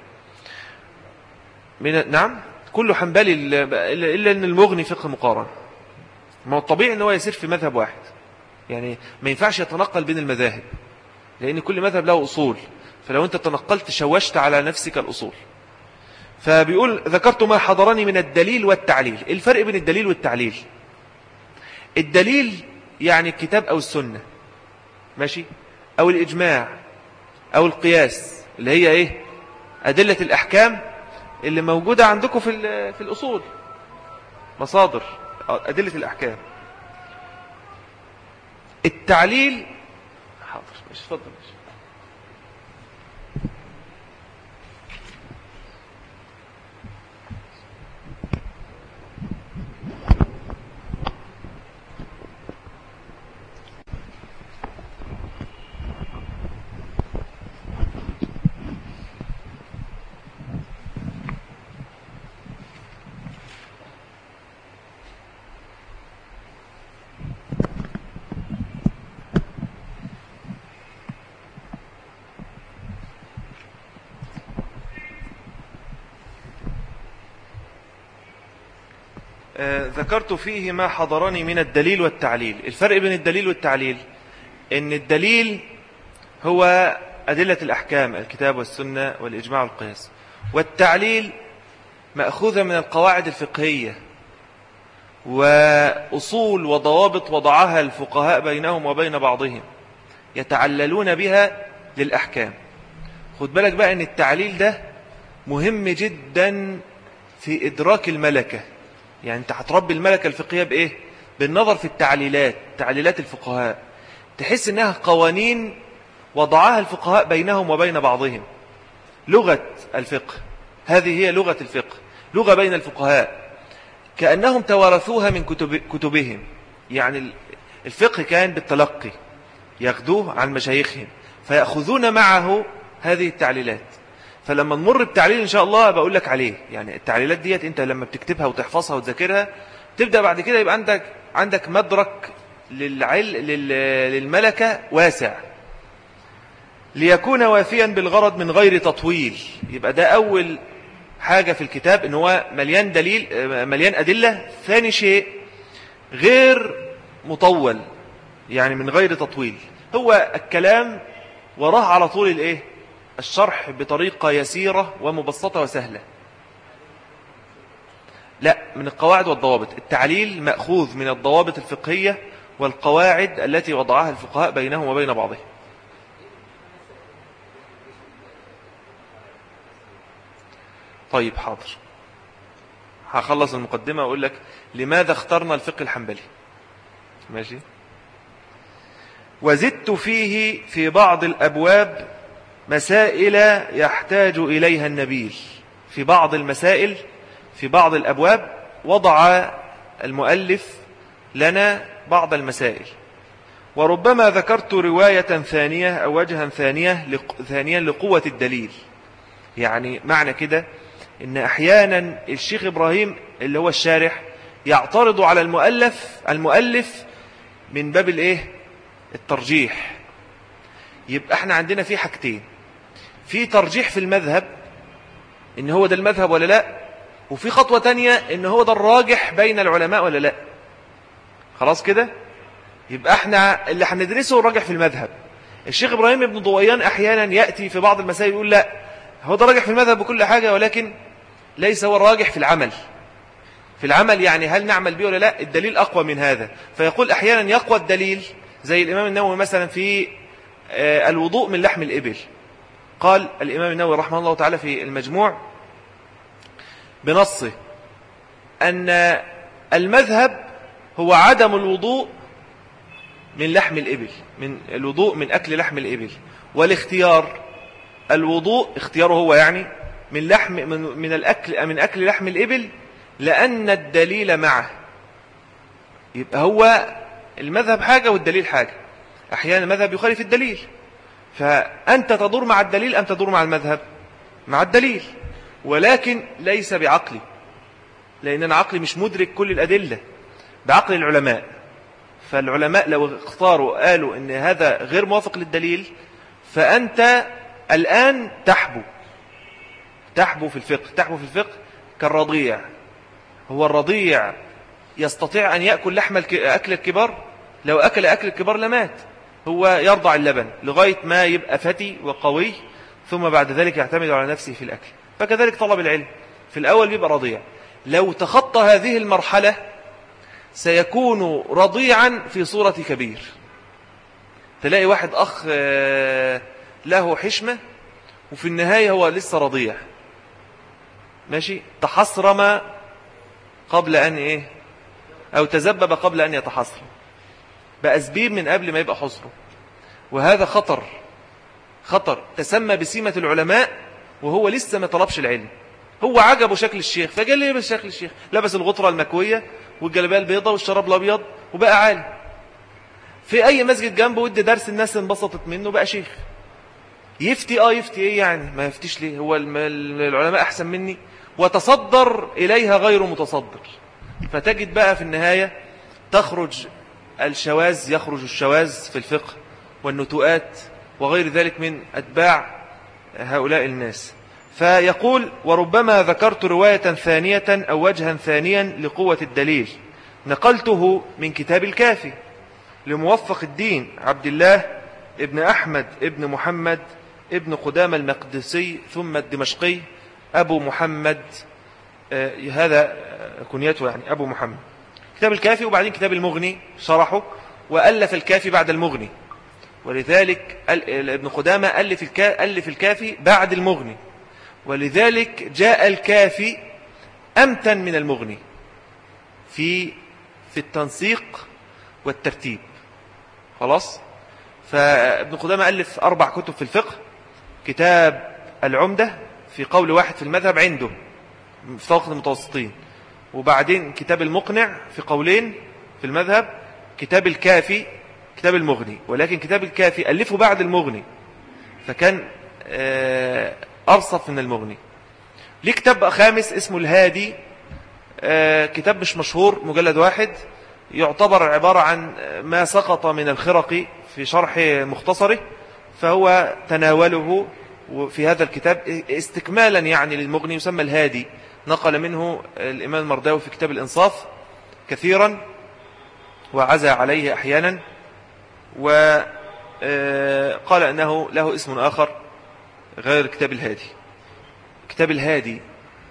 من نعم كله حنبلي إلا أن المغني فقه مقارن. ما هو الطبيعي أنه يسير في مذهب واحد، يعني ما ينفعش يتنقل بين المذاهب لأن كل مذهب له أصول، فلو أنت تنقلت شوشت على نفسك الأصول. فبيقول ذكرت ما حضرني من الدليل والتعليل. الفرق بين الدليل والتعليل: الدليل يعني الكتاب أو السنة، ماشي، أو الإجماع أو القياس اللي هي إيه؟ أدلة الأحكام اللي موجودة عندكم في في الأصول، مصادر أدلة الأحكام. التعليل حاضر مش فضل مش. ذكرت فيه ما حضرني من الدليل والتعليل. الفرق بين الدليل والتعليل ان الدليل هو أدلة الأحكام، الكتاب والسنة والإجماع والقياس، والتعليل مأخوذة من القواعد الفقهية وأصول وضوابط وضعها الفقهاء بينهم وبين بعضهم يتعللون بها للأحكام. خد بالك بقى ان التعليل ده مهم جدا في إدراك الملكة. يعني انت هتربي الملكة الفقهية بإيه؟ بالنظر في التعليلات، تعليلات الفقهاء، تحس انها قوانين وضعها الفقهاء بينهم وبين بعضهم. لغة الفقه هذه هي لغة الفقه، لغة بين الفقهاء كأنهم توارثوها من كتب كتبهم. يعني الفقه كان بالتلقي، ياخذوه عن مشايخهم فيأخذون معه هذه التعليلات. فلما نمر بتعليل إن شاء الله بقول لك عليه، يعني التعليلات ديت أنت لما بتكتبها وتحفظها وتذاكرها تبدأ بعد كده يبقى عندك عندك مدرك للعل للملكة واسع، ليكون وافيا بالغرض من غير تطويل. يبقى ده أول حاجة في الكتاب، إن هو مليان دليل، مليان أدلة. ثاني شيء غير مطول، يعني من غير تطويل، هو الكلام وراه على طول الإيه؟ الشرح بطريقة يسيرة ومبسطة وسهلة. لا، من القواعد والضوابط. التعليل مأخوذ من الضوابط الفقهية والقواعد التي وضعها الفقهاء بينهم وبين بعضهم. طيب حاضر، هخلص المقدمة وأقول لك لماذا اخترنا الفقه الحنبلي. ماشي. وزدت فيه في بعض الأبواب مسائل يحتاج إليها النبيل. في بعض المسائل، في بعض الأبواب وضع المؤلف لنا بعض المسائل. وربما ذكرت رواية ثانية أو وجها ثانية ثانيا لقوة الدليل. يعني معنى كده إن أحيانا الشيخ إبراهيم اللي هو الشارح يعترض على المؤلف المؤلف من باب الإيه؟ الترجيح. يبقى احنا عندنا في حاجتين: في ترجيح في المذهب إن هو ده المذهب ولا لا، وفي خطوة تانية إن هو ده الراجح بين العلماء ولا لا. خلاص كده؟ يبقى احنا اللي هندرسه الراجح في المذهب. الشيخ إبراهيم ابن ضويان أحيانا يأتي في بعض المسائل يقول لا، هو ده راجح في المذهب بكل حاجة، ولكن ليس هو الراجح في العمل. في العمل يعني هل نعمل به ولا لا، الدليل أقوى من هذا. فيقول أحيانا يقوى الدليل، زي الإمام النووي مثلا في الوضوء من لحم الإبل. قال الإمام النووي رحمه الله تعالى في المجموع بنصه أن المذهب هو عدم الوضوء من لحم الإبل، من الوضوء من أكل لحم الإبل، والاختيار الوضوء اختياره هو يعني من لحم من, من الأكل من أكل لحم الإبل لأن الدليل معه. يبقى هو المذهب حاجة والدليل حاجة. أحيانا المذهب يخالف الدليل، فأنت تدور مع الدليل أم تدور مع المذهب؟ مع الدليل، ولكن ليس بعقلي، لأن أنا عقلي مش مدرك كل الأدلة، بعقل العلماء. فالعلماء لو اختاروا قالوا إن هذا غير موافق للدليل، فأنت الآن تحبو تحبو في الفقه تحبو في الفقه كالرضيع. هو الرضيع يستطيع أن يأكل لحم أكل الكبار؟ لو أكل أكل الكبار لمات. هو يرضع اللبن لغاية ما يبقى فتي وقوي، ثم بعد ذلك يعتمد على نفسه في الأكل. فكذلك طلب العلم في الأول بيبقى رضيع، لو تخطى هذه المرحلة سيكون رضيعا في صورة كبير. تلاقي واحد أخ له حشمة وفي النهاية هو لسه رضيع، ماشي، تحصرم قبل أن إيه أو تزبب قبل أن يتحصرم، بقى زبيب من قبل ما يبقى حصره. وهذا خطر خطر تسمى بسيمة العلماء وهو لسه ما طلبش العلم. هو عجبه شكل الشيخ فقال لي لبس شكل الشيخ، لبس الغطرة المكوية والجلبية البيضاء والشراب الأبيض وبقى عالم. في أي مسجد جنبه ودي درس الناس انبسطت منه بقى شيخ. يفتي اه يفتي ايه يعني؟ ما يفتيش ليه؟ هو العلماء أحسن مني؟ وتصدر إليها غير متصدر. فتجد بقى في النهاية تخرج الشواذ يخرج الشواذ في الفقه والنتوءات وغير ذلك من أتباع هؤلاء الناس. فيقول وربما ذكرت رواية ثانية أو وجها ثانيا لقوة الدليل، نقلته من كتاب الكافي لموفق الدين عبد الله ابن أحمد ابن محمد ابن قدامة المقدسي ثم الدمشقي أبو محمد، آه هذا كنيته يعني أبو محمد. كتاب الكافي وبعدين كتاب المغني شرحه، وألف الكافي بعد المغني، ولذلك ابن قدامة ألف ألف الكافي بعد المغني، ولذلك جاء الكافي أمتن من المغني في في التنسيق والترتيب. خلاص. فابن قدامة ألف أربع كتب في الفقه: كتاب العمدة في قول واحد في المذهب عنده في طبقة المتوسطين، وبعدين كتاب المقنع في قولين في المذهب، كتاب الكافي، كتاب المغني. ولكن كتاب الكافي ألفه بعد المغني فكان أرصف من المغني. ليه كتاب خامس اسمه الهادي، كتاب مش مشهور، مجلد واحد، يعتبر عبارة عن ما سقط من الخرق في شرح مختصره، فهو تناوله في هذا الكتاب استكمالا يعني للمغني، يسمى الهادي. نقل منه الإمام المرداوي في كتاب الإنصاف كثيرا وعزى عليه أحيانا، وقال أنه له اسم آخر غير كتاب الهادي. كتاب الهادي.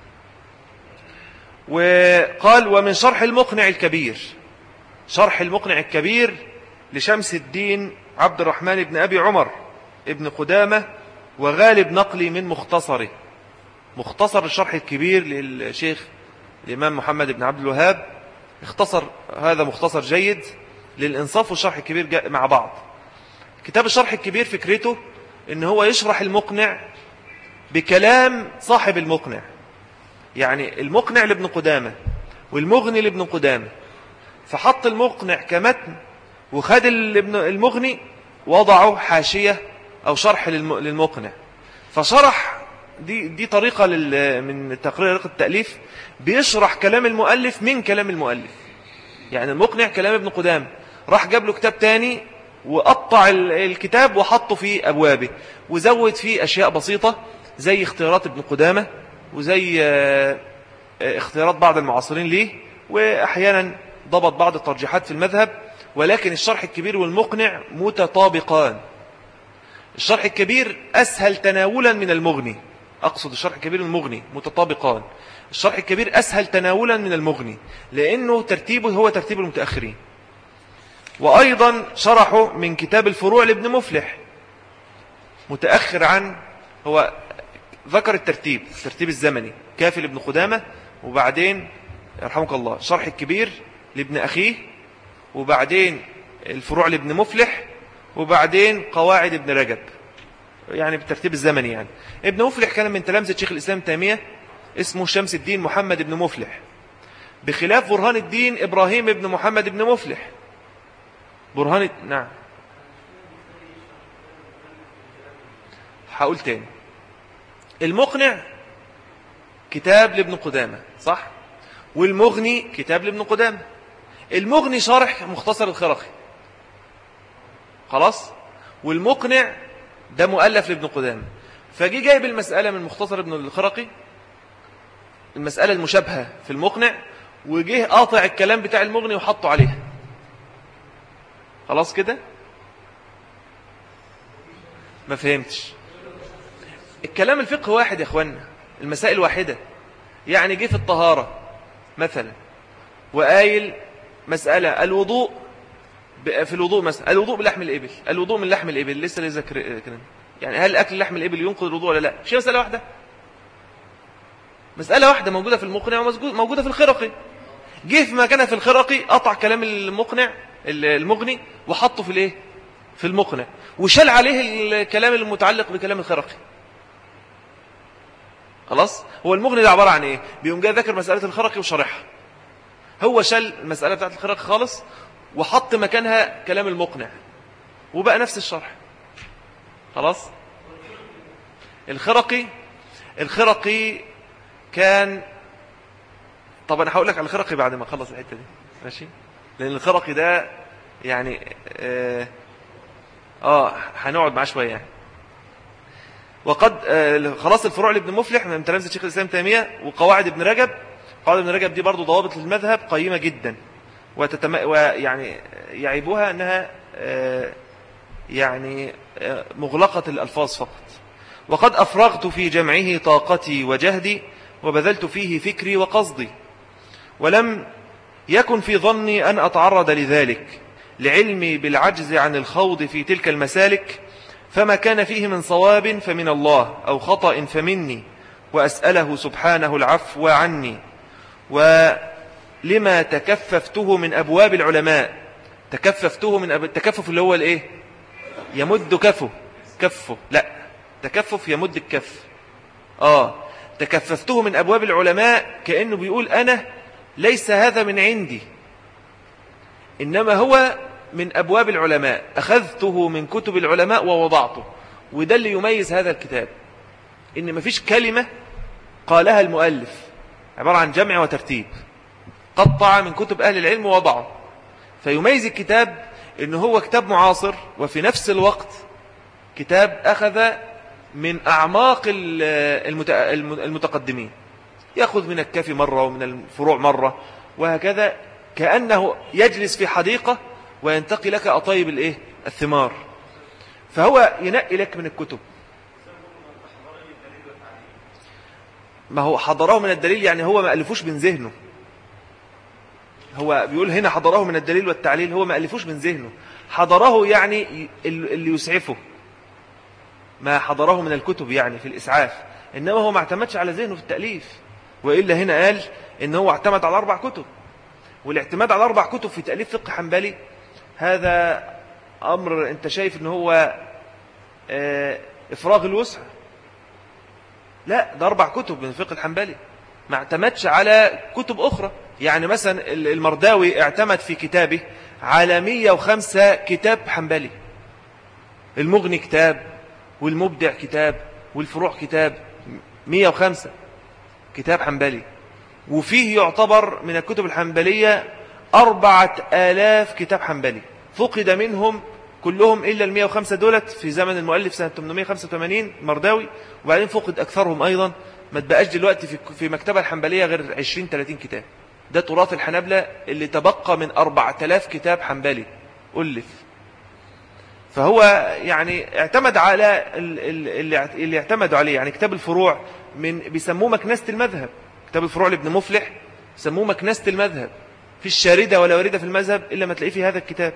وقال ومن شرح المقنع الكبير، شرح المقنع الكبير لشمس الدين عبد الرحمن بن أبي عمر ابن قدامة، وغالب نقلي من مختصره. مختصر الشرح الكبير للشيخ الإمام محمد بن عبد الوهاب، اختصر هذا مختصر جيد للإنصاف والشرح الكبير مع بعض. كتاب الشرح الكبير فكرته إن هو يشرح المقنع بكلام صاحب المقنع، يعني المقنع لابن قدامة والمغني لابن قدامة، فحط المقنع كمتن، وخد المغني وضعه حاشية أو شرح للمقنع، فشرح. دي, دي طريقة من تقرير طريقة التأليف، بيشرح كلام المؤلف من كلام المؤلف. يعني المقنع كلام ابن قدامة، راح جاب له كتاب تاني وقطع الكتاب وحطه في أبوابه، وزود فيه أشياء بسيطة زي اختيارات ابن قدامة، وزي اختيارات بعض المعاصرين ليه، وأحيانا ضبط بعض الترجيحات في المذهب. ولكن الشرح الكبير والمقنع متطابقان. الشرح الكبير أسهل تناولا من المغني، أقصد الشرح الكبير والمغني متطابقان. الشرح الكبير أسهل تناولا من المغني لأنه ترتيبه هو ترتيب المتأخرين. وأيضا شرحه من كتاب الفروع لابن مفلح، متأخر عن، هو ذكر الترتيب الترتيب الزمني، كافي لابن قدامة، وبعدين يرحمك الله شرح الكبير لابن أخيه، وبعدين الفروع لابن مفلح، وبعدين قواعد ابن رجب، يعني بالترتيب الزمني. يعني ابن مفلح كان من تلامذة شيخ الإسلام تيمية، اسمه شمس الدين محمد بن مفلح، بخلاف برهان الدين إبراهيم بن محمد بن مفلح. برهان نعم هقول تاني، المقنع كتاب لابن قدامة صح، والمغني كتاب لابن قدامة. المغني شرح مختصر الخرقي خلاص، والمقنع ده مؤلف لابن قدامة. فجي جايب المسألة من مختصر ابن الخرقي، المسألة المشابهة في المقنع، وجيه قاطع الكلام بتاع المغني وحطه عليها. خلاص كده ما فهمتش. الكلام الفقه واحد يا اخوانا، المسائل واحدة. يعني جه في الطهارة مثلا وقايل مسألة الوضوء، في الوضوء مثلا الوضوء بلحم الإبل، الوضوء من لحم الإبل، لسه ليه ذكر كلام، يعني هل أكل لحم الإبل ينقض الوضوء ولا لا؟ مش مسألة واحدة، مسألة واحدة موجودة في المقنع وموجودة في الخرقي. جه في مكانها في الخرقي قطع كلام المقنع المغني وحطه في الايه في المقنع، وشال عليه الكلام المتعلق بكلام الخرقي. خلاص، هو المغني ده عبارة عن ايه؟ بيقوم جاي ذكر مسألة الخرقي وشرحها، هو شال المسألة بتاعت الخرقي خالص وحط مكانها كلام المقنع وبقى نفس الشرح. خلاص. الخرقي الخرقي كان، طب انا هقول لك على الخرقي بعد ما اخلص الحته دي ماشي، لان الخرقي ده يعني اه, آه هنقعد معاه شويه يعني. وقد آه خلاص الفروع لابن مفلح من تلامذة شيخ الاسلام تيميه، وقواعد ابن رجب. قواعد ابن رجب دي برضو ضوابط للمذهب قيمه جدا، وتتم... ويعني يعيبها انها آه يعني آه مغلقه الالفاظ فقط. وقد افرغت في جمعه طاقتي وجهدي، وبذلت فيه فكري وقصدي، ولم يكن في ظني أن أتعرض لذلك لعلمي بالعجز عن الخوض في تلك المسالك، فما كان فيه من صواب فمن الله، أو خطأ فمني، وأسأله سبحانه العفو عني. ولما تكففته من أبواب العلماء، تكففته من أب... التكفف اللي هو الإيه؟ يمد كفه كفه لا تكفف يمد الكف آه تكففته من أبواب العلماء، كأنه بيقول أنا ليس هذا من عندي، إنما هو من أبواب العلماء، أخذته من كتب العلماء ووضعته. وده اللي يميز هذا الكتاب، إن مفيش كلمة قالها المؤلف، عبارة عن جمع وترتيب، قطع من كتب أهل العلم ووضعه. فيميز الكتاب إنه هو كتاب معاصر، وفي نفس الوقت كتاب أخذ من أعماق المتقدمين، يأخذ من الكافي مرة ومن الفروع مرة، وهكذا كأنه يجلس في حديقة وينتقي لك أطيب الإيه؟ الثمار. فهو ينقي لك من الكتب. ما هو حضره من الدليل، يعني هو ما ألفوش من ذهنه. هو بيقول هنا حضره من الدليل والتعليل، هو ما ألفوش من ذهنه، حضره يعني اللي يسعفه، ما حضره من الكتب يعني في الإسعاف، إنما هو ما اعتمدش على ذهنه في التأليف. وإلا هنا قال إن هو اعتمد على أربع كتب، والاعتماد على أربع كتب في تأليف فقه حنبلي هذا أمر أنت شايف إن هو إفراغ الوسع. لا، ده أربع كتب من الفقه الحنبلي، ما اعتمدش على كتب أخرى. يعني مثلا المرداوي اعتمد في كتابه على مئة وخمسة كتاب حنبلي، المغني كتاب، والمبدع كتاب، والفروع كتاب، مئة وخمسة كتاب حنبلي. وفيه يعتبر من الكتب الحنبلية أربعة آلاف كتاب حنبلي، فقد منهم كلهم إلا المئة وخمسة دولت في زمن المؤلف سنة ثمانمئة وخمسة وثمانين مرداوي، وبعدين فقد أكثرهم أيضا. ما تبقاش دلوقتي في في مكتبة الحنبلية غير عشرين ثلاثين كتاب. ده تراث الحنابلة اللي تبقى من أربعة آلاف كتاب حنبلي ألف. فهو يعني اعتمد على اللي, اللي اعتمدوا عليه. يعني كتاب الفروع من بيسموه مكنسة المذهب، كتاب الفروع لابن مفلح سموه مكنسة المذهب، في الشاردة ولا واردة في المذهب إلا ما تلاقيه في هذا الكتاب.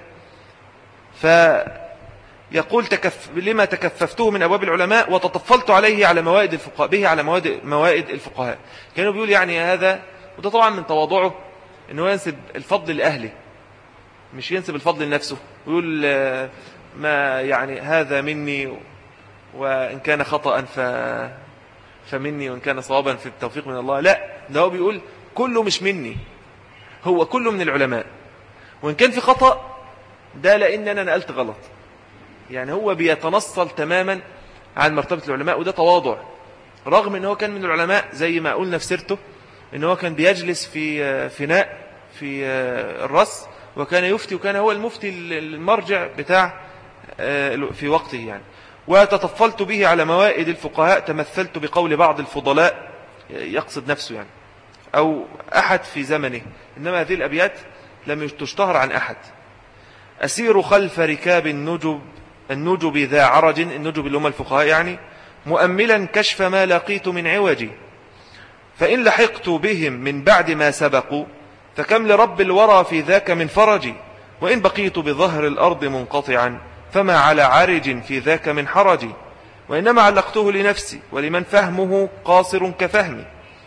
فيقول تكف لما تكففته من أبواب العلماء وتطفلت عليه على موائد الفقهاء به على موائد موائد الفقهاء. كانوا بيقول يعني هذا، وده طبعا من تواضعه أنه ينسب الفضل لأهله، مش ينسب الفضل لنفسه ويقول ما يعني هذا مني وإن كان خطأ ف... فمني وإن كان صوابا في التوفيق من الله. لا، ده هو بيقول كله مش مني، هو كله من العلماء، وإن كان في خطأ ده لأن أنا نقلت غلط. يعني هو بيتنصل تماما عن مرتبة العلماء، وده تواضع، رغم أنه كان من العلماء زي ما قلنا في سيرته أنه كان بيجلس في فناء في الرأس وكان يفتي، وكان هو المفتي المرجع بتاع في وقته يعني. وتطفلت به على موائد الفقهاء، تمثلت بقول بعض الفضلاء، يقصد نفسه يعني أو أحد في زمنه، إنما هذه الأبيات لم تشتهر عن أحد. أسير خلف ركاب النجب النجب ذا عرج، النجب اللي هم الفقهاء يعني، مؤملا كشف ما لقيت من عوجي، فإن لحقت بهم من بعد ما سبقوا فكم لرب الورى في ذاك من فرجي، وإن بقيت بظهر الأرض منقطعا فما على عرج في ذاك من حرجي، وإنما علقته لنفسي ولمن فهمه قاصر كفهمي.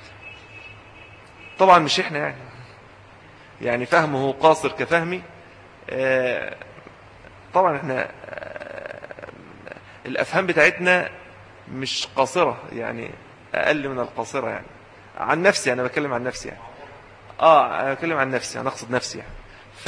طبعا مش إحنا يعني يعني فهمه قاصر كفهمي. آه طبعا إحنا آه الأفهام بتاعتنا مش قاصرة، يعني أقل من القاصرة. يعني عن نفسي، أنا بكلم عن نفسي يعني. آه أنا بكلم عن نفسي، أنا أقصد نفسي يعني.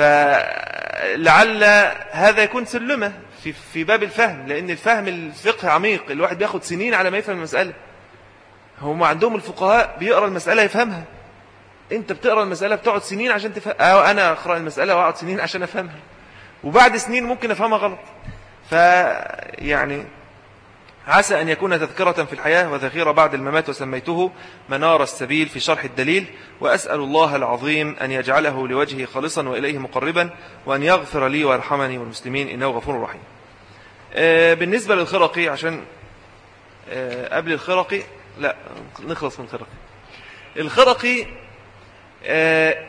فلعل هذا يكون سلمة في في باب الفهم، لأن الفهم الفقه عميق، الواحد بياخد سنين على ما يفهم المسألة. هم عندهم الفقهاء بيقرأ المسألة يفهمها، أنت بتقرأ المسألة بتقعد سنين عشان تفهم، أو أنا أقرأ المسألة وأقعد سنين عشان أفهمها، وبعد سنين ممكن أفهمها غلط. فيعني عسى أن يكون تذكرة في الحياة وذخيرة بعد الممات، وسميته منار السبيل في شرح الدليل. وأسأل الله العظيم أن يجعله لوجهه خالصا وإليه مقربا، وأن يغفر لي ويرحمني والمسلمين إنه غفور رحيم. آه بالنسبة للخرقي، عشان آه قبل الخرقي لا نخلص من الخرقي. الخرقي آه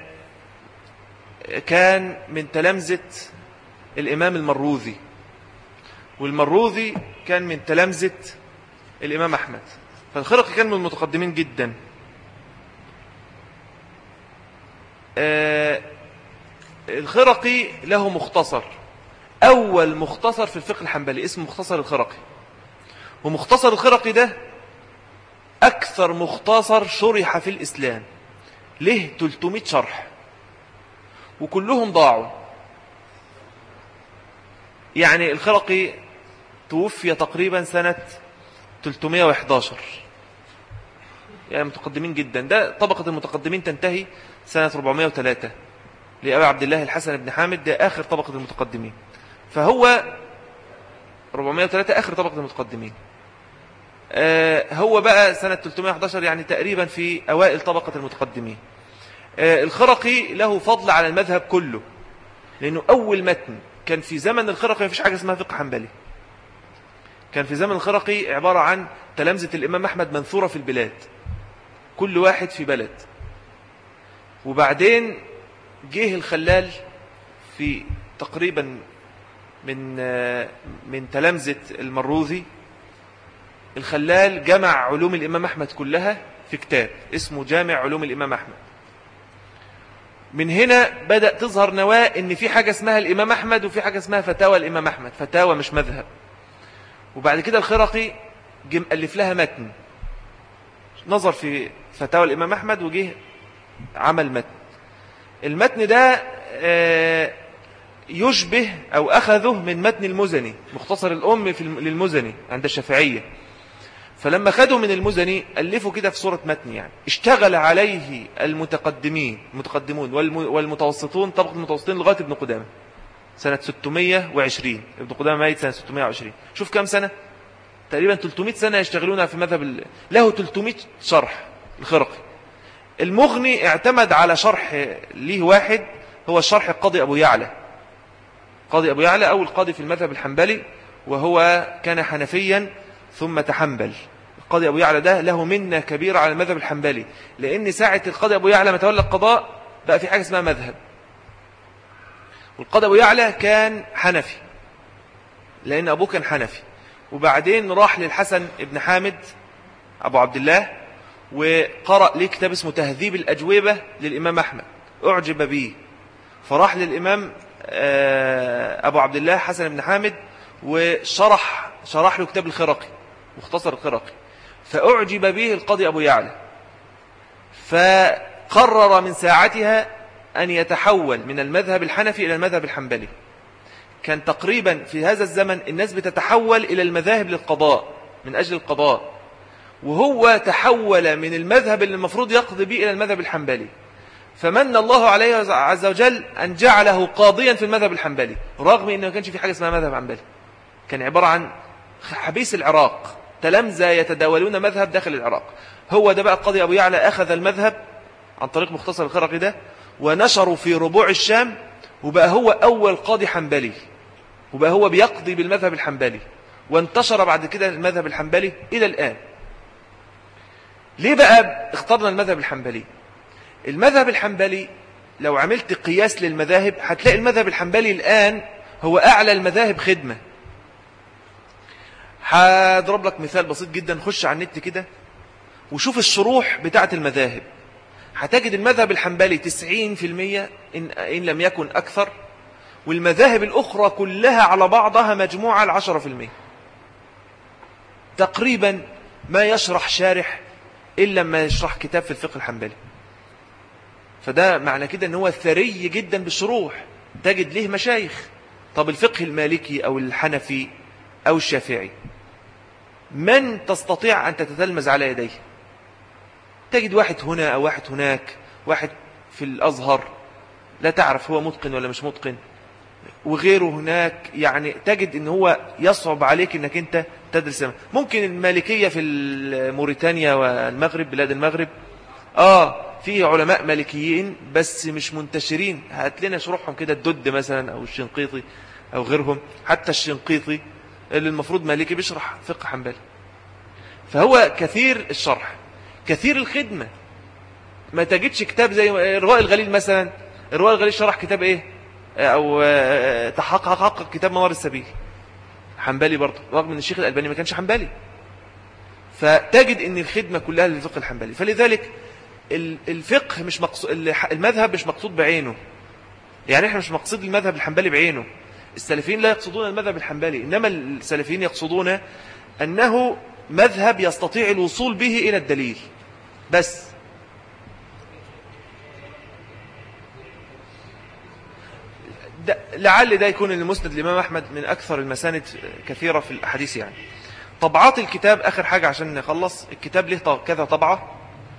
كان من تلامذة الإمام المروذي، والمروذي كان من تلامذة الإمام أحمد، فالخرقي كان من المتقدمين جدا. آه الخرقي له مختصر، أول مختصر في الفقه الحنبلي اسمه مختصر الخرقي. ومختصر الخرقي ده أكثر مختصر شرح في الإسلام، له ثلاثمائة شرح وكلهم ضاعوا. يعني الخرقي توفي تقريبا سنة ثلاثمائة وأحد عشر، يعني متقدمين جدا. ده طبقة المتقدمين تنتهي سنة أربعمائة وثلاثة لأبي عبد الله الحسن بن حامد، ده آخر طبقة المتقدمين. فهو أربعمائة وثلاثة آخر طبقة المتقدمين. آه هو بقى سنة ثلاثمائة وأحد عشر، يعني تقريبا في أوائل طبقة المتقدمين. آه الخرقي له فضل على المذهب كله، لأنه أول متن كان في زمن الخرقي ما فيش حاجة اسمها فقه حنبلي. كان في زمن الخرقي عبارة عن تلامذة الإمام أحمد منثورة في البلاد، كل واحد في بلد. وبعدين جه الخلال في تقريبا من من تلامذة المروذي. الخلال جمع علوم الإمام أحمد كلها في كتاب اسمه جامع علوم الإمام أحمد. من هنا بدأ تظهر نواة إن في حاجة اسمها الإمام أحمد وفي حاجة اسمها فتاوى الإمام أحمد، فتاوى مش مذهب. وبعد كده الخرقي جم ألف لها متن نظر في فتاوى الإمام أحمد وجه عمل متن. المتن ده يشبه أو أخذه من متن المزني، مختصر الأم في للمزني عند الشافعية. فلما خدوا من المزني ألفوا كده في صورة متن، يعني اشتغل عليه المتقدمين المتقدمون والمتوسطون، طبقة المتوسطين لغاية ابن قدامة سنة ستمائة وعشرين. ابن قدامة ميت سنة ستمائة وعشرين. شوف كم سنة، تقريبا ثلاثمائة سنة يشتغلون في مذهب ال... له ثلاثمائة شرح الخرقي. المغني اعتمد على شرح ليه واحد، هو الشرح القاضي أبو يعلى. قاضي أبو يعلى أول قاضي في المذهب الحنبلي، وهو كان حنفيا ثم تحنبل. القاضي أبو يعلى ده له منة كبيرة على المذهب الحنبلي، لأن ساعة القاضي أبو يعلى ما تولى القضاء بقى في حاجة اسمها مذهب. والقاضي أبو يعلى كان حنفي لأن أبوه كان حنفي، وبعدين راح للحسن ابن حامد أبو عبد الله وقرأ ليه كتاب اسمه تهذيب الأجوبة للإمام أحمد، أعجب به، فراح للإمام أبو عبد الله حسن بن حامد وشرح شرح له كتاب الخرقي، مختصر الخرقي، فأعجب به القاضي أبو يعلى، فقرر من ساعتها أن يتحول من المذهب الحنفي إلى المذهب الحنبلي. كان تقريبا في هذا الزمن الناس بتتحول إلى المذاهب للقضاء من أجل القضاء، وهو تحول من المذهب اللي المفروض يقضي به إلى المذهب الحنبلي. فمن الله عليه عز وجل أن جعله قاضيا في المذهب الحنبلي، رغم أنه ما كانش في حاجة اسمها مذهب حنبلي، كان عبارة عن حبيس العراق، تلامذة يتداولون مذهب داخل العراق. هو ده بقى القاضي أبو يعلى أخذ المذهب عن طريق مختصر الخرقي ده ونشروا في ربوع الشام، وبقى هو أول قاضي حنبلي، وبقى هو بيقضي بالمذهب الحنبلي، وانتشر بعد كده المذهب الحنبلي إلى الآن. ليه بقى اخترنا المذهب الحنبلي؟ المذهب الحنبلي لو عملت قياس للمذاهب هتلاقي المذهب الحنبلي الآن هو أعلى المذاهب خدمة. هضرب لك مثال بسيط جدا، خش على النت كده وشوف الشروح بتاعة المذاهب، هتجد المذهب الحنبلي تسعين في المية إن, إن لم يكن أكثر، والمذاهب الأخرى كلها على بعضها مجموعة العشرة في المية تقريبا. ما يشرح شارح إلا ما يشرح كتاب في الفقه الحنبلي، فده معنى كده أنه هو ثري جدا بالشروح، تجد له مشايخ. طب الفقه المالكي أو الحنفي أو الشافعي من تستطيع أن تتتلمذ على يديه؟ تجد واحد هنا أو واحد هناك، واحد في الأزهر لا تعرف هو متقن ولا مش متقن، وغيره هناك، يعني تجد ان هو يصعب عليك انك انت تدرس. ممكن المالكية في موريتانيا والمغرب، بلاد المغرب اه في علماء مالكيين بس مش منتشرين، هات لنا شروحهم كده، الدد مثلا او الشنقيطي او غيرهم. حتى الشنقيطي اللي المفروض مالكي بيشرح فقه حنبلي، فهو كثير الشرح كثير الخدمة. ما تجدش كتاب زي الرواء الغليل مثلا، الرواء الغليل شرح كتاب ايه او تحقق حقق كتاب منار السبيل، حنبلي برضه، رغم ان الشيخ الألباني ما كانش حنبلي. فتجد ان الخدمة كلها للفقه الحنبلي. فلذلك الفقه مش مقصود، المذهب مش مقصود بعينه، يعني احنا مش مقصود المذهب الحنبلي بعينه. السلفيين لا يقصدون المذهب الحنبلي، انما السلفيين يقصدون انه مذهب يستطيع الوصول به الى الدليل بس. ده لعل ده يكون المسند الإمام أحمد من أكثر المساند كثيرة في الأحاديث. يعني طبعات الكتاب آخر حاجة عشان نخلص، الكتاب له كذا طبعة.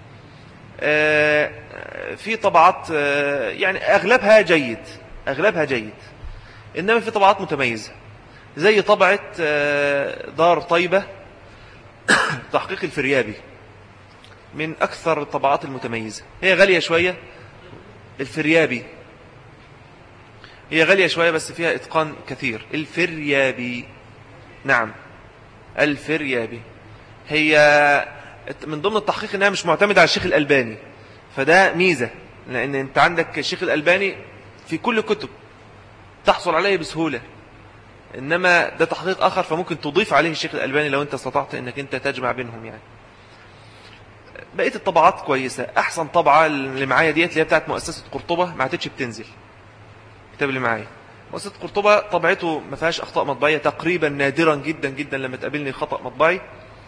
في طبعات يعني أغلبها جيد أغلبها جيد إنما في طبعات متميزة، زي طبعة دار طيبة تحقيق الفريابي، من أكثر الطبعات المتميزة. هي غالية شوية، الفريابي هي غالية شوية بس فيها إتقان كثير. الفريابي، نعم الفريابي، هي من ضمن التحقيق إنها مش معتمدة على الشيخ الألباني، فده ميزة، لأن أنت عندك الشيخ الألباني في كل كتب تحصل عليه بسهولة، إنما ده تحقيق آخر فممكن تضيف عليه الشيخ الألباني لو أنت استطعت أنك أنت تجمع بينهم. يعني بقية الطبعات كويسة. أحسن طبعة اللي معايا ديت اللي هي بتاعت مؤسسة قرطبة، ما عادتش بتنزل الكتاب اللي معايا. مؤسسة قرطبة طبعته ما فيهاش أخطاء مطبعية تقريبا، نادرا جدا جدا لما تقابلني خطأ مطبعي.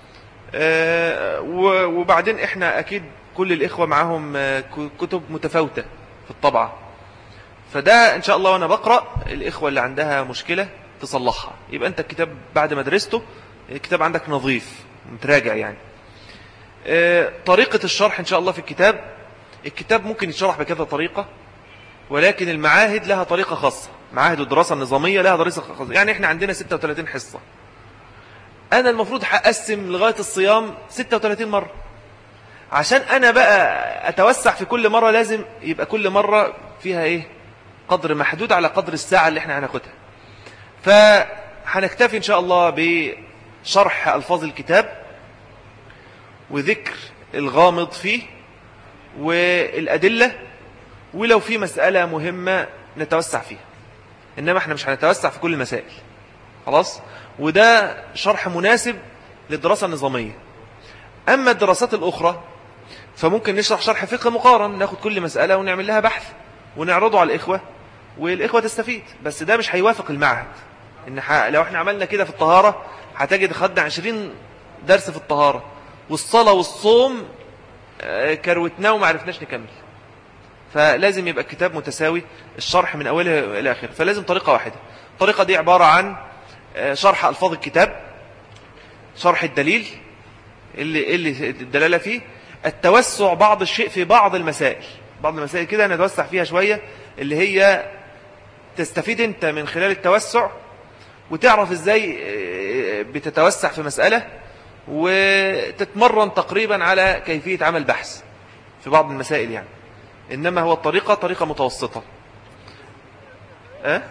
وبعدين احنا اكيد كل الاخوة معاهم كتب متفاوتة في الطبعة، فده ان شاء الله وانا بقرأ الاخوة اللي عندها مشكلة تصلحها، يبقى انت الكتاب بعد ما درسته الكتاب عندك نظيف متراجع يعني. طريقة الشرح ان شاء الله في الكتاب، الكتاب ممكن يتشرح بكذا طريقة، ولكن المعاهد لها طريقة خاصة، معاهد الدراسة النظامية لها طريقة خاصة. يعني احنا عندنا ستة وثلاثين حصة، انا المفروض هقسم لغاية الصيام ستة وثلاثين مرة، عشان انا بقى اتوسع في كل مرة لازم يبقى كل مرة فيها ايه قدر محدود على قدر الساعة اللي احنا هناخدها. فهنكتفي ان شاء الله بشرح الفاظ الكتاب وذكر الغامض فيه والأدلة، ولو في مسألة مهمة نتوسع فيها، إنما احنا مش هنتوسع في كل المسائل خلاص. وده شرح مناسب للدراسة النظامية. أما الدراسات الأخرى فممكن نشرح شرح فقه مقارن، ناخد كل مسألة ونعمل لها بحث ونعرضه على الإخوة والإخوة تستفيد، بس ده مش هيوافق المعهد. إن ح... لو احنا عملنا كده في الطهارة هتجد خدنا عشرين درس في الطهارة، والصلاة والصوم كروتناه وما عرفناش نكمل. فلازم يبقى الكتاب متساوي الشرح من أوله إلى آخره، فلازم طريقة واحدة. الطريقة دي عبارة عن شرح ألفاظ الكتاب، شرح الدليل اللي, اللي الدلالة فيه، التوسع بعض الشيء في بعض المسائل، بعض المسائل كده نتوسع فيها شوية، اللي هي تستفيد انت من خلال التوسع وتعرف ازاي بتتوسع في مسألة، وتتمرن تقريبا على كيفية عمل بحث في بعض المسائل يعني. إنما هو الطريقة طريقة متوسطة. أه؟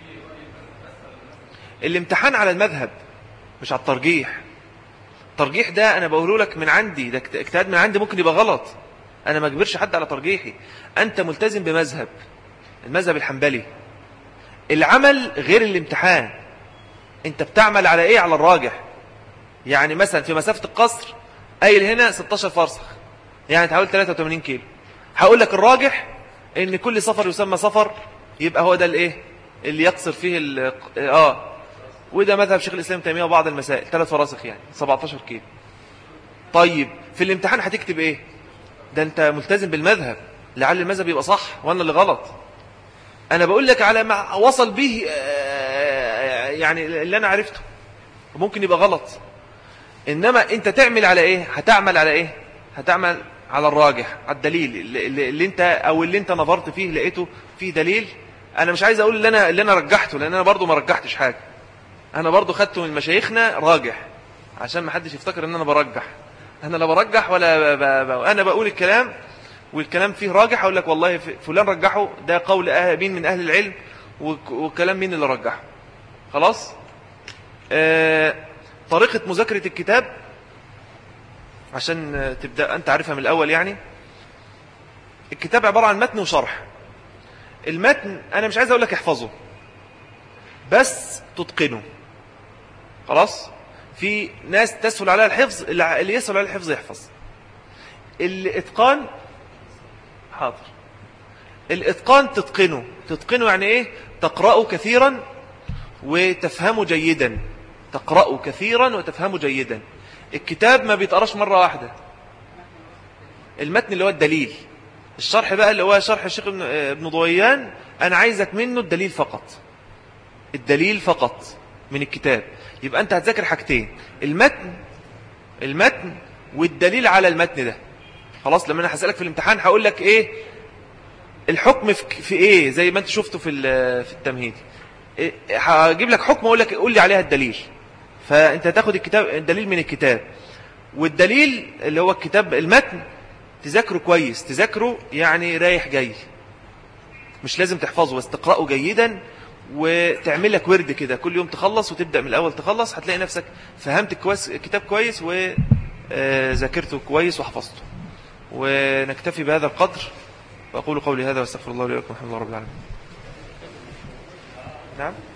الامتحان على المذهب مش على الترجيح. الترجيح ده أنا بقوله لك من عندي، ده اجتهاد من عندي، ممكن يبقى غلط، أنا ما اجبرش حد على ترجيحي. أنت ملتزم بمذهب، المذهب الحنبلي. العمل غير الامتحان، أنت بتعمل على إيه؟ على الراجح. يعني مثلا في مسافة القصر قايل هنا ستاشر فرسخ، يعني تحاول ثلاثة وثمانين كيلو. هقول لك الراجح ان كل سفر يسمى سفر، يبقى هو ده الايه اللي يقصر فيه ال اه وده مذهب شيخ الاسلام تيميه وبعض المسائل، ثلاث فراسخ يعني سبعتاشر كيلو. طيب في الامتحان هتكتب ايه؟ ده انت ملتزم بالمذهب، لعل المذهب يبقى صح وانا اللي غلط. انا بقول لك على ما وصل به يعني اللي انا عرفته، وممكن يبقى غلط. انما انت تعمل على ايه؟ هتعمل على ايه؟ هتعمل على الراجح، على الدليل اللي, اللي انت او اللي انت نظرت فيه لقيته فيه دليل. انا مش عايز اقول اللي انا اللي انا رجحته، لان انا برضو ما رجحتش حاجه، انا برضو خدته من مشايخنا راجح، عشان ما حدش يفتكر ان انا برجح. انا لا برجح ولا ب... ب... ب... انا بقول الكلام والكلام فيه راجح، اقول لك والله فلان رجحه، ده قول أه... مين من اهل العلم، وكلام مين اللي رجحه. خلاص. آه... طريقه مذاكره الكتاب عشان تبدأ أنت عارفها من الأول. يعني الكتاب عبارة عن متن وشرح. المتن أنا مش عايز أقول لك احفظه، بس تتقنه. خلاص. في ناس تسهل عليها الحفظ، اللي يسهل عليها الحفظ يحفظ. الإتقان حاضر الإتقان تتقنه. تتقنه يعني إيه؟ تقرأه كثيرا وتفهمه جيدا. تقرأه كثيرا وتفهمه جيدا. الكتاب ما بيتقراش مرة واحدة. المتن اللي هو الدليل، الشرح بقى اللي هو شرح الشيخ ابن ضويان، أنا عايزك منه الدليل فقط، الدليل فقط من الكتاب. يبقى أنت هتذاكر حاجتين، المتن المتن والدليل على المتن ده. خلاص. لما أنا هسألك في الامتحان هقول لك إيه الحكم في إيه، زي ما أنت شفته في في التمهيد. هجيب لك حكم وأقول لك قول لي عليها الدليل. فأنت تاخد الكتاب الدليل من الكتاب، والدليل اللي هو الكتاب المتن تذاكره كويس، تذاكره يعني رايح جاي، مش لازم تحفظه بس تقرأه جيدا، وتعمل لك ورد كده كل يوم تخلص وتبدأ من الأول تخلص، هتلاقي نفسك فهمت كويس الكتاب كويس وذاكرته كويس وحفظته. ونكتفي بهذا القدر، وأقول قولي هذا واستغفر الله لي ولكم. الحمد لله رب العالمين. نعم.